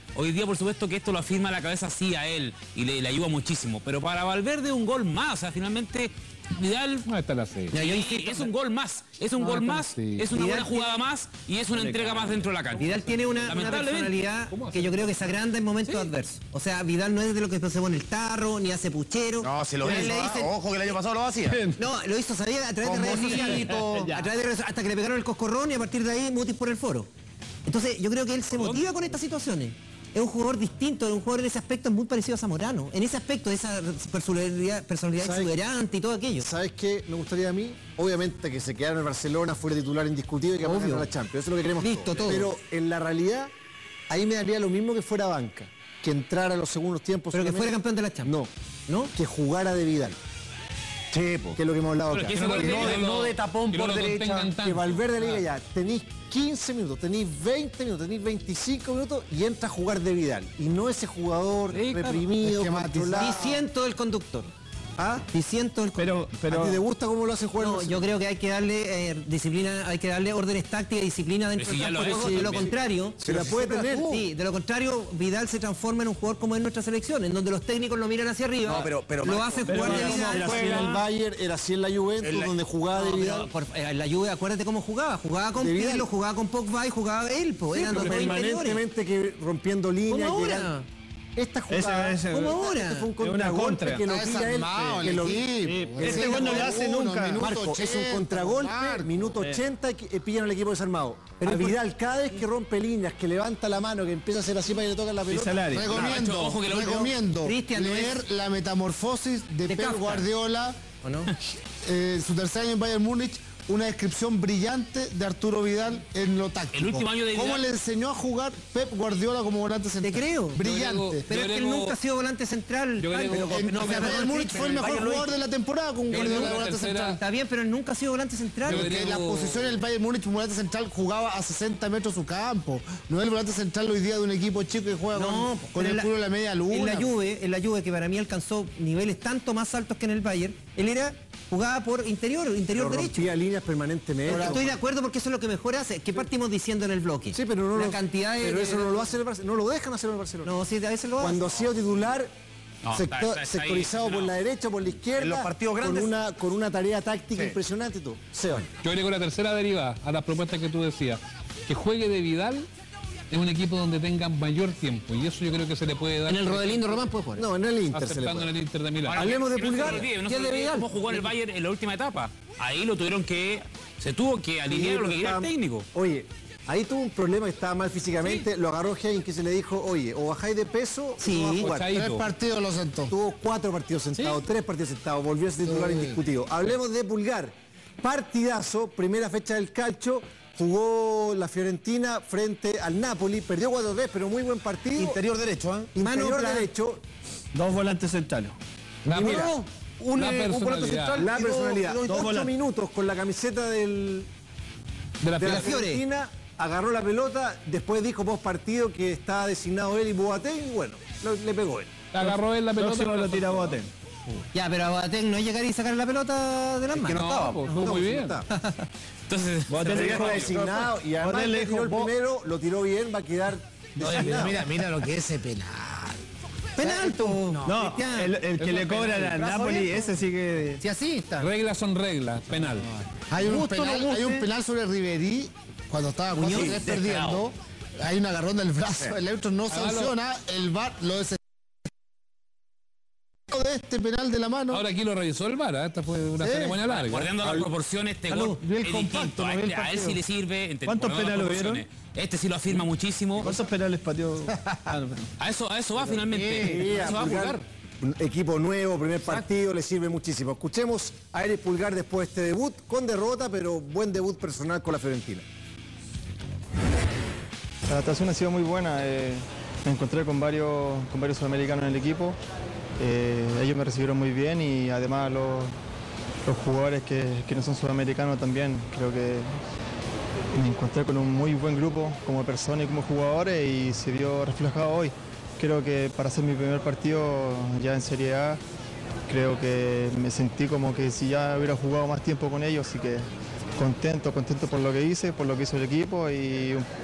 Hoy día, por supuesto, que esto lo afirma la cabeza sí a él y le, le ayuda muchísimo. Pero para Valverde un gol más, o sea, finalmente Vidal no está la serie. Ya, yo insisto, es un gol más, es un No, gol está más, la serie. es una Vidal buena jugada más y es una entrega más dentro de la cancha. Vidal tiene una, una Lamentablemente. personalidad que yo creo que se agranda en momentos adversos. O sea, Vidal no es de lo que se pone el tarro, ni hace puchero. No, se lo Pero hizo, le ah, dicen- ojo que el año pasado lo hacía. No, lo hizo, sabía, a través Con de redes sociales. Bonito. A través de redes- hasta que le pegaron el coscorrón y a partir de ahí mutis por el foro. Entonces, yo creo que él se motiva con estas situaciones. Es un jugador distinto, es un jugador en ese aspecto muy parecido a Zamorano. En ese aspecto, de esa personalidad, personalidad ¿Sabes? exuberante y todo aquello. ¿Sabes qué me gustaría a mí? Obviamente que se quedara en el Barcelona, fuera titular indiscutible y que Obvio. ganara la Champions. Eso es lo que queremos Listo, todo. Pero en la realidad, ahí me daría lo mismo que fuera banca. Que entrara a los segundos tiempos. Pero que solamente. fuera campeón de la Champions. No. ¿No? Que jugara de Vidal. Sí, po. Que es lo que hemos hablado Pero acá. que ese gol de no, Vidal no no- de tapón que no por lo derecha. contengan tanto. Que Valverde le diga Ah. ya, tenéis quince minutos, tenéis veinte minutos, tenéis veinticinco minutos y entra a jugar de Vidal. Y no ese jugador Sí, claro. reprimido, Esquematizado. controlado. Diciendo el conductor. ¿Ah? Diciendo el Pero, ¿A pero ti te gusta cómo lo hace jugar? No, el yo creo que hay que darle eh, disciplina, hay que darle órdenes tácticas y disciplina dentro Pero si del ya campo. lo es, de sí, lo también. contrario, Se la puede tener. sí, de lo contrario, Vidal se transforma en un jugador como en nuestra selección, en donde los técnicos lo miran hacia arriba, No, pero- pero, lo Marco, hacen pero jugar de Marco, Vidal. Era así en el Bayern, era así en la Juventus, En la- donde jugaba de No, Vidal. pero por- eh, la Juve, acuérdate cómo jugaba, jugaba con De Vidal. Pirlo, jugaba con Pogba y jugaba él, pues, Sí, eran pero los dos interiores. permanentemente que rompiendo líneas. ¿Cómo llegando- ahora? Esta jugada, Ese- ese- ¿Cómo ahora? este fue un Es una contragolpe contra. que lo Está tira él, desarmado que el lo equipo. Este Sí, gol no lo hace uno, nunca. minuto Marco, es un ochenta, contragolpe, Marco. minuto ochenta, que eh, pillan al equipo desarmado. Pero Vidal, cada vez que rompe líneas, que levanta la mano, que empieza a hacer así para que le toque la pelota. Salari. Recomiendo, Ojo que lo último- recomiendo Cristian, no leer La metamorfosis de, de Pep Kafka. Guardiola, ¿O no? eh, su tercer año en Bayern Múnich, una descripción brillante de Arturo Vidal en lo táctico. El último año de ¿Cómo Vidal- le enseñó a jugar Pep Guardiola como volante central? Te creo. Brillante. Pero es que él agrego- nunca ha sido volante central. yo Ay, agrego- pero- En, no, en pero- Bayern Múnich fue el mejor Bayern lo jugador hizo. de la temporada con Yo Guardiola creo que volante la tercera- central. Está bien, pero él nunca ha sido volante central. Yo Porque agrego- la posición en el Bayern Múnich, un volante central jugaba a sesenta metros su campo. No es el volante central hoy día de un equipo chico que juega No, con, pero con en el la- culo de la media luna. En la Juve, en la Juve, que para mí alcanzó niveles tanto más altos que en el Bayern, él era jugaba por interior, interior Pero derecho. rompía líneas permanentemente. Estoy de acuerdo porque eso es lo que mejor hace. ¿Qué partimos diciendo en el bloque? Sí, pero no la lo, cantidad de. pero eso no lo hace el Barcelona, no lo dejan hacer en el Barcelona. No, sí, a veces lo hace. Cuando ha sido titular, No, sector- está- está- está ahí, sectorizado por no. la derecha, por la izquierda, En los partidos con grandes. una, con una tarea táctica Sí. impresionante y todo. Seba. Yo agrego la tercera derivada a las propuestas que tú decías. Que juegue de Vidal en un equipo donde tenga mayor tiempo. Y eso yo creo que se le puede dar. En el Rodelindo Román puede jugar. No, en el Inter se le Aceptando puede. en el Inter de Milán. Ahora, Hablemos de que no se Pulgar, nos olvide, no ¿qué se es nos de olvide Vidal? cómo jugó en el Bayern en la última etapa. Ahí lo tuvieron que... Se tuvo que alinear a lo que quería el técnico. Oye, ahí tuvo un problema que estaba mal físicamente, lo agarró Heinz que se le dijo, oye, o bajáis de peso, Sí. o no vas a jugar. Chaito. Tres partidos lo sentó. Tuvo cuatro partidos sentados, tres partidos sentados, volvió a ser titular Sí. indiscutido. Hablemos de Pulgar. Partidazo, primera fecha del calcio, jugó la Fiorentina frente al Napoli, perdió cuatro tres, pero muy buen partido. Interior derecho, ¿eh? Interior Mano plan- derecho. Dos volantes centrales. La, Y mira, un, la eh, un volante personalidad. central, la Y dos- personalidad. y dos Ocho volantes. minutos con la camiseta del, de la de la Fiore. Fiorentina, agarró la pelota, después dijo post partido que estaba designado él y Boateng, y bueno, lo- le pegó él. Agarró él la pelota. Próximo lo tira Boateng. Ya, pero a Boateng no es llegar y sacar la pelota de las manos. No, pues, estuvo muy bien. Entonces, Boateng Se le dijo dijo- designado y además Boateng le le tiró dijo, el "Vos-". primero, lo tiró bien, va a quedar designado. Mira, mira lo que es ese penal. Penal, po. No, Cristian. el, el que Eso le es cobra penal. al Brazo Napoli, abierto. ese sí que... Si así está. Reglas son reglas, penal. Hay un, Gusto o no penal, guste. hay un penal sobre Ribery cuando estaba cuatro tres perdiendo. Hay un agarrón del brazo. El árbitro no Hágalo. sanciona. El V A R lo desesperó de este penal de la mano. Ahora aquí lo revisó el V A R, ¿eh? Esta fue una Sí. ceremonia larga. guardando las proporciones, este Salud. gol Vi el es compacto, distinto. no A, vi el este- a él partido. sí le sirve. ente- ¿Cuántos guardando las penales hubieron? proporciones. Este sí lo afirma muchísimo. ¿Cuántos penales pateó? Ah, no, perdón. A eso, a eso va finalmente. Sí, A eso va a Pulgar, Pulgar. un equipo nuevo, primer partido, le sirve muchísimo. Escuchemos a Eric Pulgar después de este debut, con derrota, pero buen debut personal con la Fiorentina. La adaptación ha sido muy buena. eh, me encontré con varios, con varios sudamericanos en el equipo. eh, ellos me recibieron muy bien y además los, los jugadores que, que no son sudamericanos también. Creo que me encontré con un muy buen grupo como persona y como jugadores y se vio reflejado hoy. Creo que para hacer mi primer partido ya en Serie A, creo que me sentí como que si ya hubiera jugado más tiempo con ellos, así que contento, contento por lo que hice, por lo que hizo el equipo y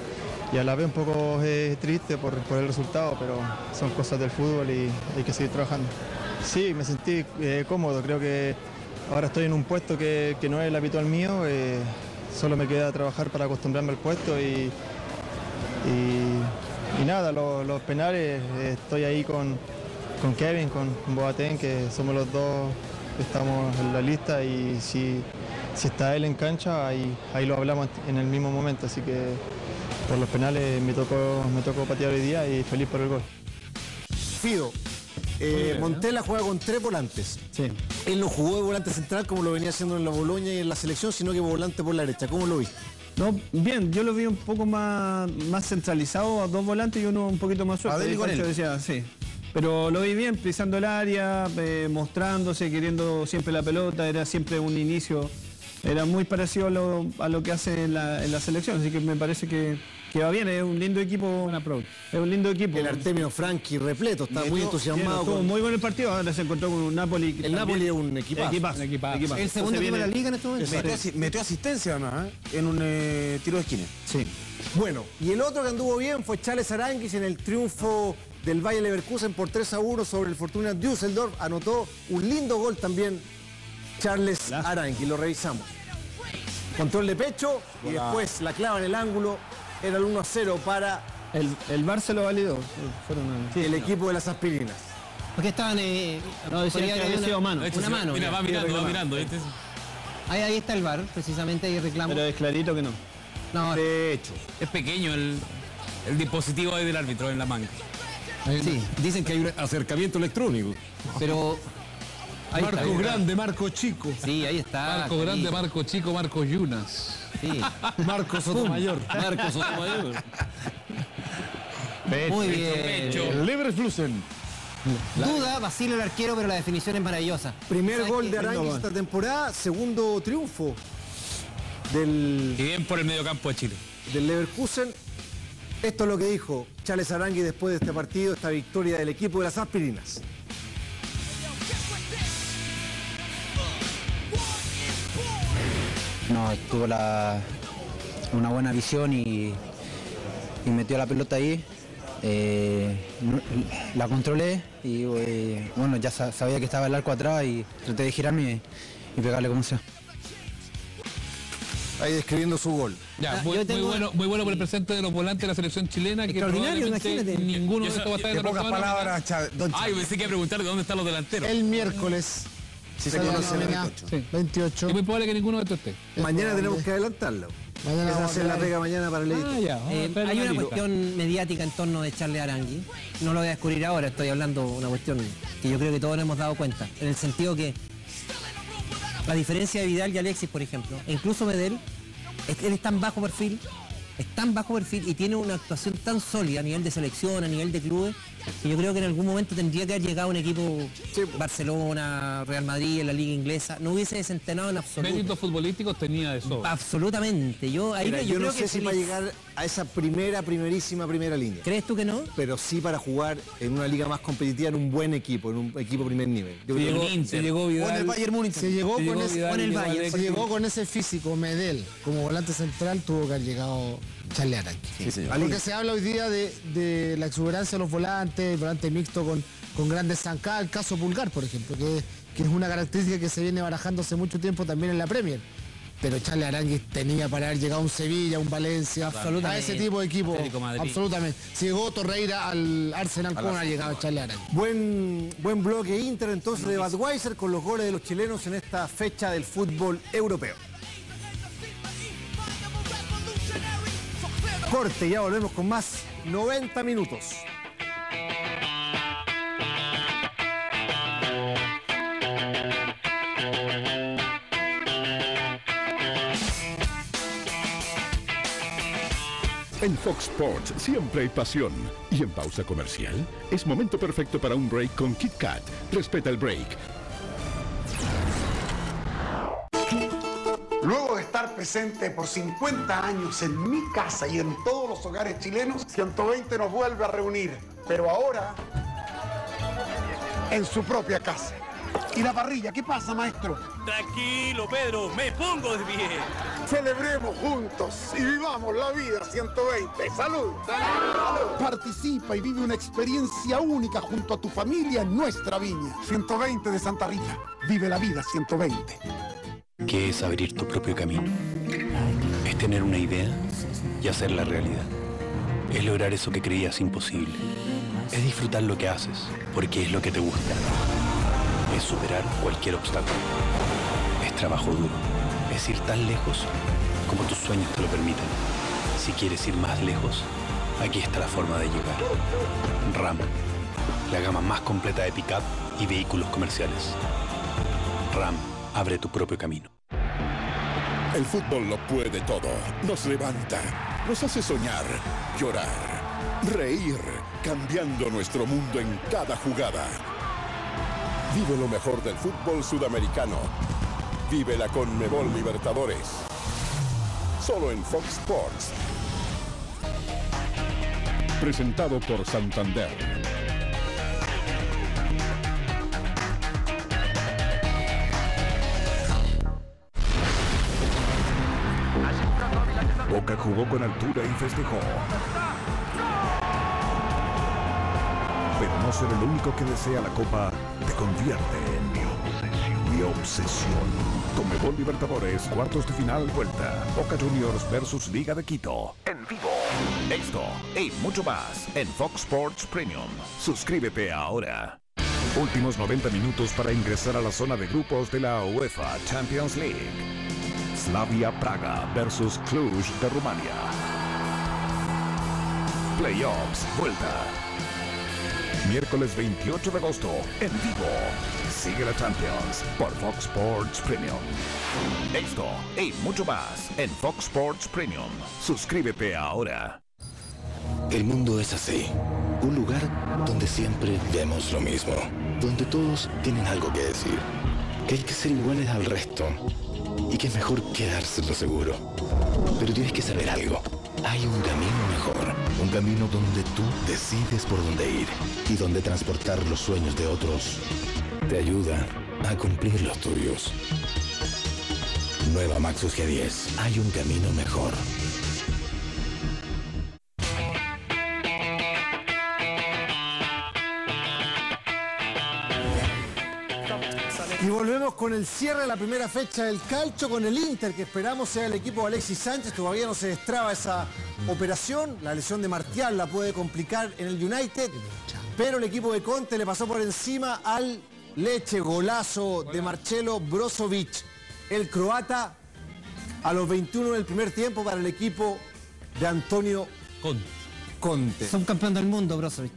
y a la vez un poco eh, triste por, por el resultado, pero son cosas del fútbol y hay que seguir trabajando. Sí, me sentí eh, cómodo, creo que ahora estoy en un puesto que, que no es el habitual mío, eh, solo me queda trabajar para acostumbrarme al puesto y, y, y nada, los, los penales, eh, estoy ahí con, con Kevin, con, con Boateng, que somos los dos que estamos en la lista y si, si está él en cancha, ahí, ahí lo hablamos en el mismo momento, así que por los penales me tocó, me tocó patear hoy día y feliz por el gol. Fido, eh, bien, Montella juega con tres volantes. Sí. Él no jugó de volante central como lo venía haciendo en la Boloña y en la selección, sino que volante por la derecha. ¿Cómo lo viste? No, bien, yo lo vi un poco más, más centralizado, a dos volantes y uno un poquito más suelto. Adel con él. Decía, sí. Pero lo vi bien, pisando el área, eh, mostrándose, queriendo siempre la pelota, era siempre un inicio, era muy parecido a lo, a lo que hace en la, en la selección, así que me parece que, que va bien, es un lindo equipo. Es un lindo equipo. El Artemio Franchi repleto, está Bien, muy entusiasmado. Bien, con... muy buen el partido, ahora se encontró con un Napoli. El Napoli es un equipazo. Equipazo, equipazo. equipazo. El segundo equipo de la liga en este momento. Metió, asi- metió asistencia además, ¿eh? En un eh, tiro de esquina. Sí. Bueno, y el otro que anduvo bien fue Charles Aranguis en el triunfo del Bayer Leverkusen por tres a uno sobre el Fortuna Düsseldorf. Anotó un lindo gol también Charles Aranguis, lo revisamos. Control de pecho y Hola. después la clava en el ángulo. Era el uno a cero para el, el Bar se lo validó. Fueron una... el equipo de las aspirinas. Porque estaban... Eh, No, decían podría que haber había una- sido mano. Una mano. Mira, va ya. mirando, va mirando. ¿viste? Ahí, ahí está el V A R, precisamente, ahí reclamo. Pero es clarito que no. No, de hecho. Es pequeño el, el dispositivo ahí del árbitro en la manga. Sí. Dicen que hay un acercamiento electrónico. Pero... ahí Marco está. grande, Marco chico. Sí, ahí está. Marco Grande, clarito. Marco Chico, Marco Yunas. Sí. Marco Sotomayor. Marco Sotomayor. Muy bien. Leverkusen. Duda, vacila el arquero, pero la definición es maravillosa. Primer ¿Sabes gol qué? de Aranguis esta temporada, segundo triunfo del, Y bien por el mediocampo de Chile. del Leverkusen. Esto es lo que dijo Charles Aranguis después de este partido, esta victoria del equipo de las aspirinas. No, tuvo la, una buena visión y, y metió la pelota ahí. Eh, no- la controlé y eh, bueno, ya sa- sabía que estaba el arco atrás y traté de girarme y, y pegarle como sea. Ahí describiendo su gol. Ya, Ah, muy, yo muy tengo- bueno, muy bueno por el presente de los volantes de la selección chilena, que Extraordinario, probablemente imagínate. ninguno de Yo estos va a estar en De la pocas próxima nómina. palabras, Cha- don Ay, Chávez. pensé que iba a preguntar de dónde están los delanteros. El miércoles Si se sale la conoce el nómina, veintiocho. Sí. veintiocho. Es muy probable que ninguno de estos esté. Mañana tenemos que adelantarlo. Mañana Esa vamos hacer a la hablar. pega mañana para el editor. Ah, ya. vamos a Eh, esperar hay un una ratito. cuestión mediática en torno de Charles Aranguis. No lo voy a descubrir ahora, estoy hablando una cuestión que yo creo que todos nos hemos dado cuenta. En el sentido que la diferencia de Vidal y Alexis, por ejemplo, e incluso Medel, es- él es tan bajo perfil, es tan bajo perfil y tiene una actuación tan sólida a nivel de selección, a nivel de clubes, que yo creo que en algún momento tendría que haber llegado un equipo Barcelona, Real Madrid, en la liga inglesa, no hubiese desentenado en absoluto. Méritos futbolísticos tenía de sobra. Absolutamente. Yo ahí Mira, yo, yo no creo sé que si se va a le- llegar a esa primera, primerísima, primera línea. ¿Crees tú que no? Pero sí para jugar en una liga más competitiva, en un buen equipo, en un equipo primer nivel. Yo creo que- Se llegó O en el Vidal. Bayern Múnich. Se llegó, Se con, llegó ese, Vidal, con el llegó Bayern, Alexis. se llegó con ese físico, Medel, como volante central, tuvo que haber llegado Charles Aranguis. Sí, señor. Porque se habla hoy día de, de la exuberancia de los volantes, el volante mixto con, con grandes zancadas, el caso Pulgar, por ejemplo, que, que es una característica que se viene barajando hace mucho tiempo también en la Premier. Pero Charles Aranguis tenía para haber llegado a un Sevilla, a un Valencia, Absolutamente. a ese tipo de equipo. Atlético Madrid. Absolutamente. Si llegó Torreira al Arsenal, ¿cómo no ha llegado Charles Aranguis? Buen, buen bloque Inter entonces de Budweiser con los goles de los chilenos en esta fecha del fútbol europeo. Corte, ya volvemos con más noventa minutos. En Fox Sports siempre hay pasión. Y en pausa comercial, es momento perfecto para un break con Kit Kat. Respeta el break. Luego de estar presente por cincuenta años en mi casa y en todos los hogares chilenos, ciento veinte nos vuelve a reunir, pero ahora en su propia casa. ¿Y la parrilla? ¿Qué pasa, maestro? Tranquilo, Pedro, me pongo de pie. Celebremos juntos y vivamos la vida ciento veinte. ¡Salud! ¡Salud! Participa y vive una experiencia única junto a tu familia en nuestra viña. ciento veinte de Santa Rita. Vive la vida ciento veinte. ¿Qué es abrir tu propio camino? Es tener una idea y hacerla realidad. Es lograr eso que creías imposible. Es disfrutar lo que haces, porque es lo que te gusta. Es superar cualquier obstáculo. Es trabajo duro. Es ir tan lejos como tus sueños te lo permiten. Si quieres ir más lejos, aquí está la forma de llegar. RAM, la gama más completa de pick-up y vehículos comerciales. RAM, abre tu propio camino. El fútbol lo puede todo. Nos levanta, nos hace soñar, llorar, reír, cambiando nuestro mundo en cada jugada. Vive lo mejor del fútbol sudamericano. Vive la Conmebol Libertadores. Solo en Fox Sports. Presentado por Santander. Boca jugó con altura y festejó. Pero no ser el único que desea la copa te convierte en mi obsesión. Mi obsesión. Conmebol Libertadores, cuartos de final, vuelta. Boca Juniors versus Liga de Quito. En vivo. Esto y mucho más en Fox Sports Premium. Suscríbete ahora. Últimos noventa minutos para ingresar a la zona de grupos de la UEFA Champions League. Slavia Praga versus Cluj de Rumania. Playoffs, vuelta. Miércoles veintiocho de agosto, en vivo. Sigue la Champions por Fox Sports Premium. Esto y mucho más en Fox Sports Premium. Suscríbete ahora. El mundo es así. Un lugar donde siempre vemos lo mismo. Donde todos tienen algo que decir. Que hay que ser iguales al resto. Y que es mejor quedarse en lo seguro. Pero tienes que saber algo. Hay un camino mejor. Un camino donde tú decides por dónde ir. Y donde transportar los sueños de otros te ayuda a cumplir los tuyos. Nueva Maxus G diez. Hay un camino mejor. Y volvemos con el cierre de la primera fecha del calcio con el Inter, que esperamos sea el equipo de Alexis Sánchez. Todavía no se destraba esa operación. La lesión de Martial la puede complicar en el United. Pero el equipo de Conte le pasó por encima al Leche. Golazo de Marcelo Brozovic, el croata, a los veintiuno del primer tiempo para el equipo de Antonio Conte. Conte. Son campeón del mundo, Brozovic.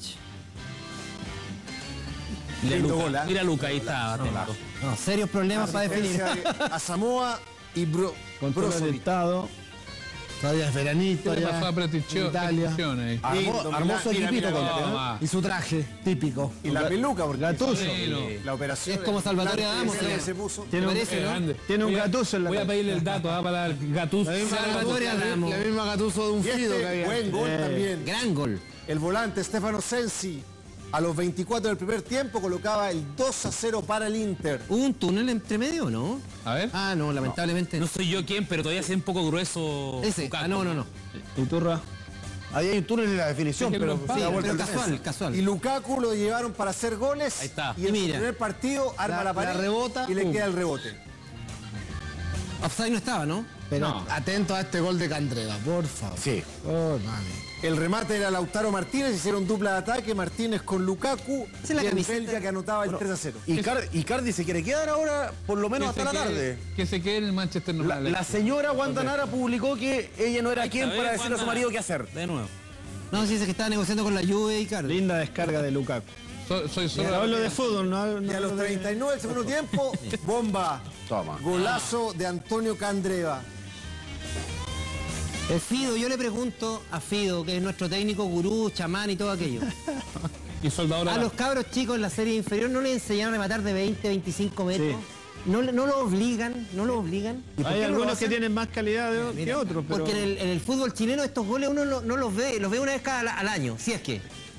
Mira, Lindo Luca, gol, ¿eh? mira Luca, ahí está. No, atento. no, serios problemas para definir. A Samoa y Bro, Control Brozovic. orientado. Todavía es veranito, ¿Qué le ya. pasó a Preticio- Italia. Pretición ahí? Armó, Lindo, armó su mira, equipito mira, con mira, mira. y su traje típico. Y la peluca, porque Gattuso. la operación. Es como Salvatore Adamo, que se- se puso. Tiene un, parece, ¿no? grande. Tiene un Voy a- Gattuso en la Voy a cabeza. pedirle el dato ah, para el Gattuso. La misma Salvatore Gattuso, Adamo. la misma Gattuso de un Y Fido este que había. buen gol Eh, también. Gran gol. El volante Stefano Sensi, a los veinticuatro del primer tiempo, colocaba el dos a cero para el Inter. ¿Hubo un túnel entre medio, no? A ver. Ah, no, lamentablemente No soy yo quien, pero todavía se ve un poco grueso. Ese, Lukaku. ah, no, no, no. Iturra. Ahí hay un túnel en la definición, Es que pero lo se empata. da vuelta Pero el casual, defensa. casual. Y Lukaku lo llevaron para hacer goles. Ahí está. Y en Y su mira. primer partido arma La- la, pared la rebota, y le pum. queda el rebote. Offside no estaba, ¿no? Pero No. atento a este gol de Candreva, por favor. Sí. Oh, mami. El remate era Lautaro Martínez, hicieron dupla de ataque, Martínez con Lukaku Esa es la y el camiseta. belga que anotaba el tres a cero. Y Car- y Cardi se quiere quedar ahora, por lo menos Que hasta se la quede- tarde. Que se quede en el Manchester La, normal. la señora Wanda Nara publicó que ella no era Ahí quien está, para ¿ves, decirle a su Wanda? marido qué hacer. De nuevo. No, sí, dice que estaba negociando con la Juve y Carlos. Linda descarga de Lukaku. So- soy Y solo. hablo de fútbol, no, no Y a los hablo de- treinta y nueve del segundo tiempo, bomba. Toma. Golazo de Antonio Candreva. El Fido, yo le pregunto a Fido, que es nuestro técnico, gurú, chamán y todo aquello. Y soldador A los cabros chicos en la serie inferior no les enseñaron a rematar de veinte, veinticinco metros. No, le- no lo obligan, no lo obligan. ¿Y por Hay qué no lo algunos que hacen? tienen más calidad de- que Mira, otros, pero... Porque en el, en el fútbol chileno estos goles uno no, no los ve, los ve una vez cada al año, si es que.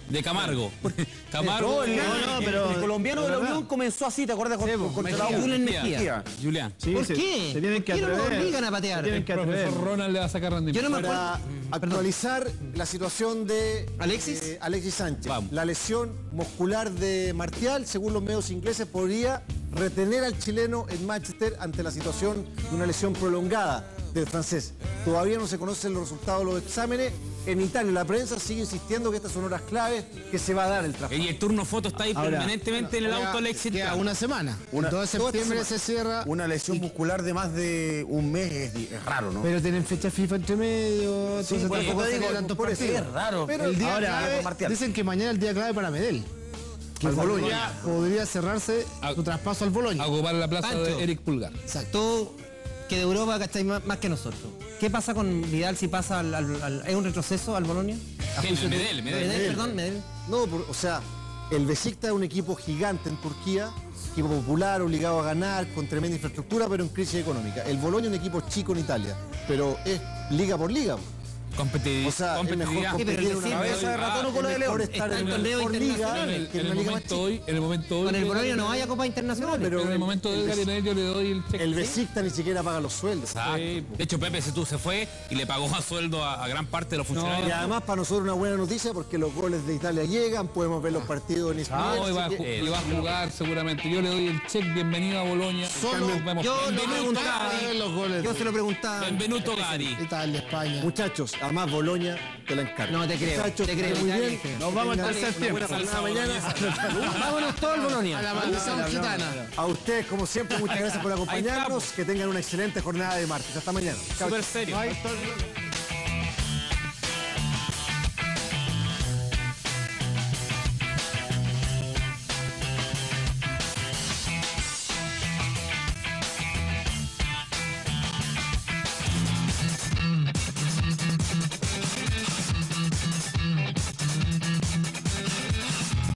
de Camargo. Camargo. No, el, eh, no, no, pero el colombiano de la Unión comenzó así, ¿te acuerdas? Con, con, contra la U. Julián Mejía. Julián. Sí, ¿Por se- qué? Se tienen que ¿Por qué no nos atrever. obligan a patear? Se tienen que El atrever. profesor Ronald le va a sacar rendimiento. Yo no me acuerdo. Para actualizar la situación de ¿Alexis? eh, Alexis Sánchez. Vamos. La lesión muscular de Martial, según los medios ingleses, podría retener al chileno en Manchester ante la situación de una lesión prolongada del francés. Todavía no se conocen los resultados de los exámenes. En Italia la prensa sigue insistiendo que estas son horas claves que se va a dar el trabajo. Y el turno foto está ahí Ahora, permanentemente en el queda- auto Alexis. Queda una semana. Una- El dos de toda esta septiembre semana. se cierra. Una lesión muscular de más de un mes es, di- es raro, ¿no? Pero tienen fecha FIFA entre medio. Sí, entonces por eso tampoco te digo, serían tantos por eso partidos. es raro. Pero El el día ahora, clave, Martial. dicen que mañana es el día clave para Medel. Que Al podría, Boloña. podría cerrarse su traspaso al Boloña. A ocupar la plaza Pancho. de Eric Pulgar. Exacto. Que de Europa, ¿cachai? Más, más que nosotros. ¿Qué pasa con Vidal si pasa al, al- al- ¿es un retroceso al Bolonia? ¿A ¿Quién? juicio de- Medel, Medel. Medel, perdón, Medel. No, por- o sea, el Besiktas es un equipo gigante en Turquía, equipo popular, obligado a ganar, con tremenda infraestructura, pero en crisis económica. El Bologna es un equipo chico en Italia, pero es liga por liga. Competitividad. O sea, es mejor competitividad. competir en una cabeza de ratón o cola de es mejor león. estar Está en en una torneo mejor liga internacional. En el, que en en el una liga más momento chica. hoy, en el momento hoy. Con el de Bolonia no Edgar vaya a Copa Internacional. pero Pero en el el- momento de el Edgar Bes- Inel yo le doy el cheque. El Besiktas ni siquiera paga los sueldos. Exacto. Sí, po. De hecho, Pepe Setú se fue y le pagó a sueldo a, a gran parte de los funcionarios. Y además para nosotros una buena noticia porque los goles de Italia llegan, podemos ver los partidos en E S P N. No, y va, a así ju- que- y va a jugar seguramente. Yo le doy el cheque, bienvenido a Bolonia. Solo Nos vemos. yo le Benvenuto preguntaba, Gari. los goles. yo se lo preguntaba. Benvenuto Gari. Italia, España. Muchachos, además Boloña te la encargo. No, te creo, Muchachos, te creo, que muy Italia, bien. te creo. Nos vamos al Tengan tercer una tiempo. buena jornada mañana. Vámonos todo el Bolonia. A la maldición gitana. A ustedes, como siempre, muchas gracias por acompañarnos. Que tengan una excelente jornada de martes. Hasta mañana. Chao. Súper serio. Bye.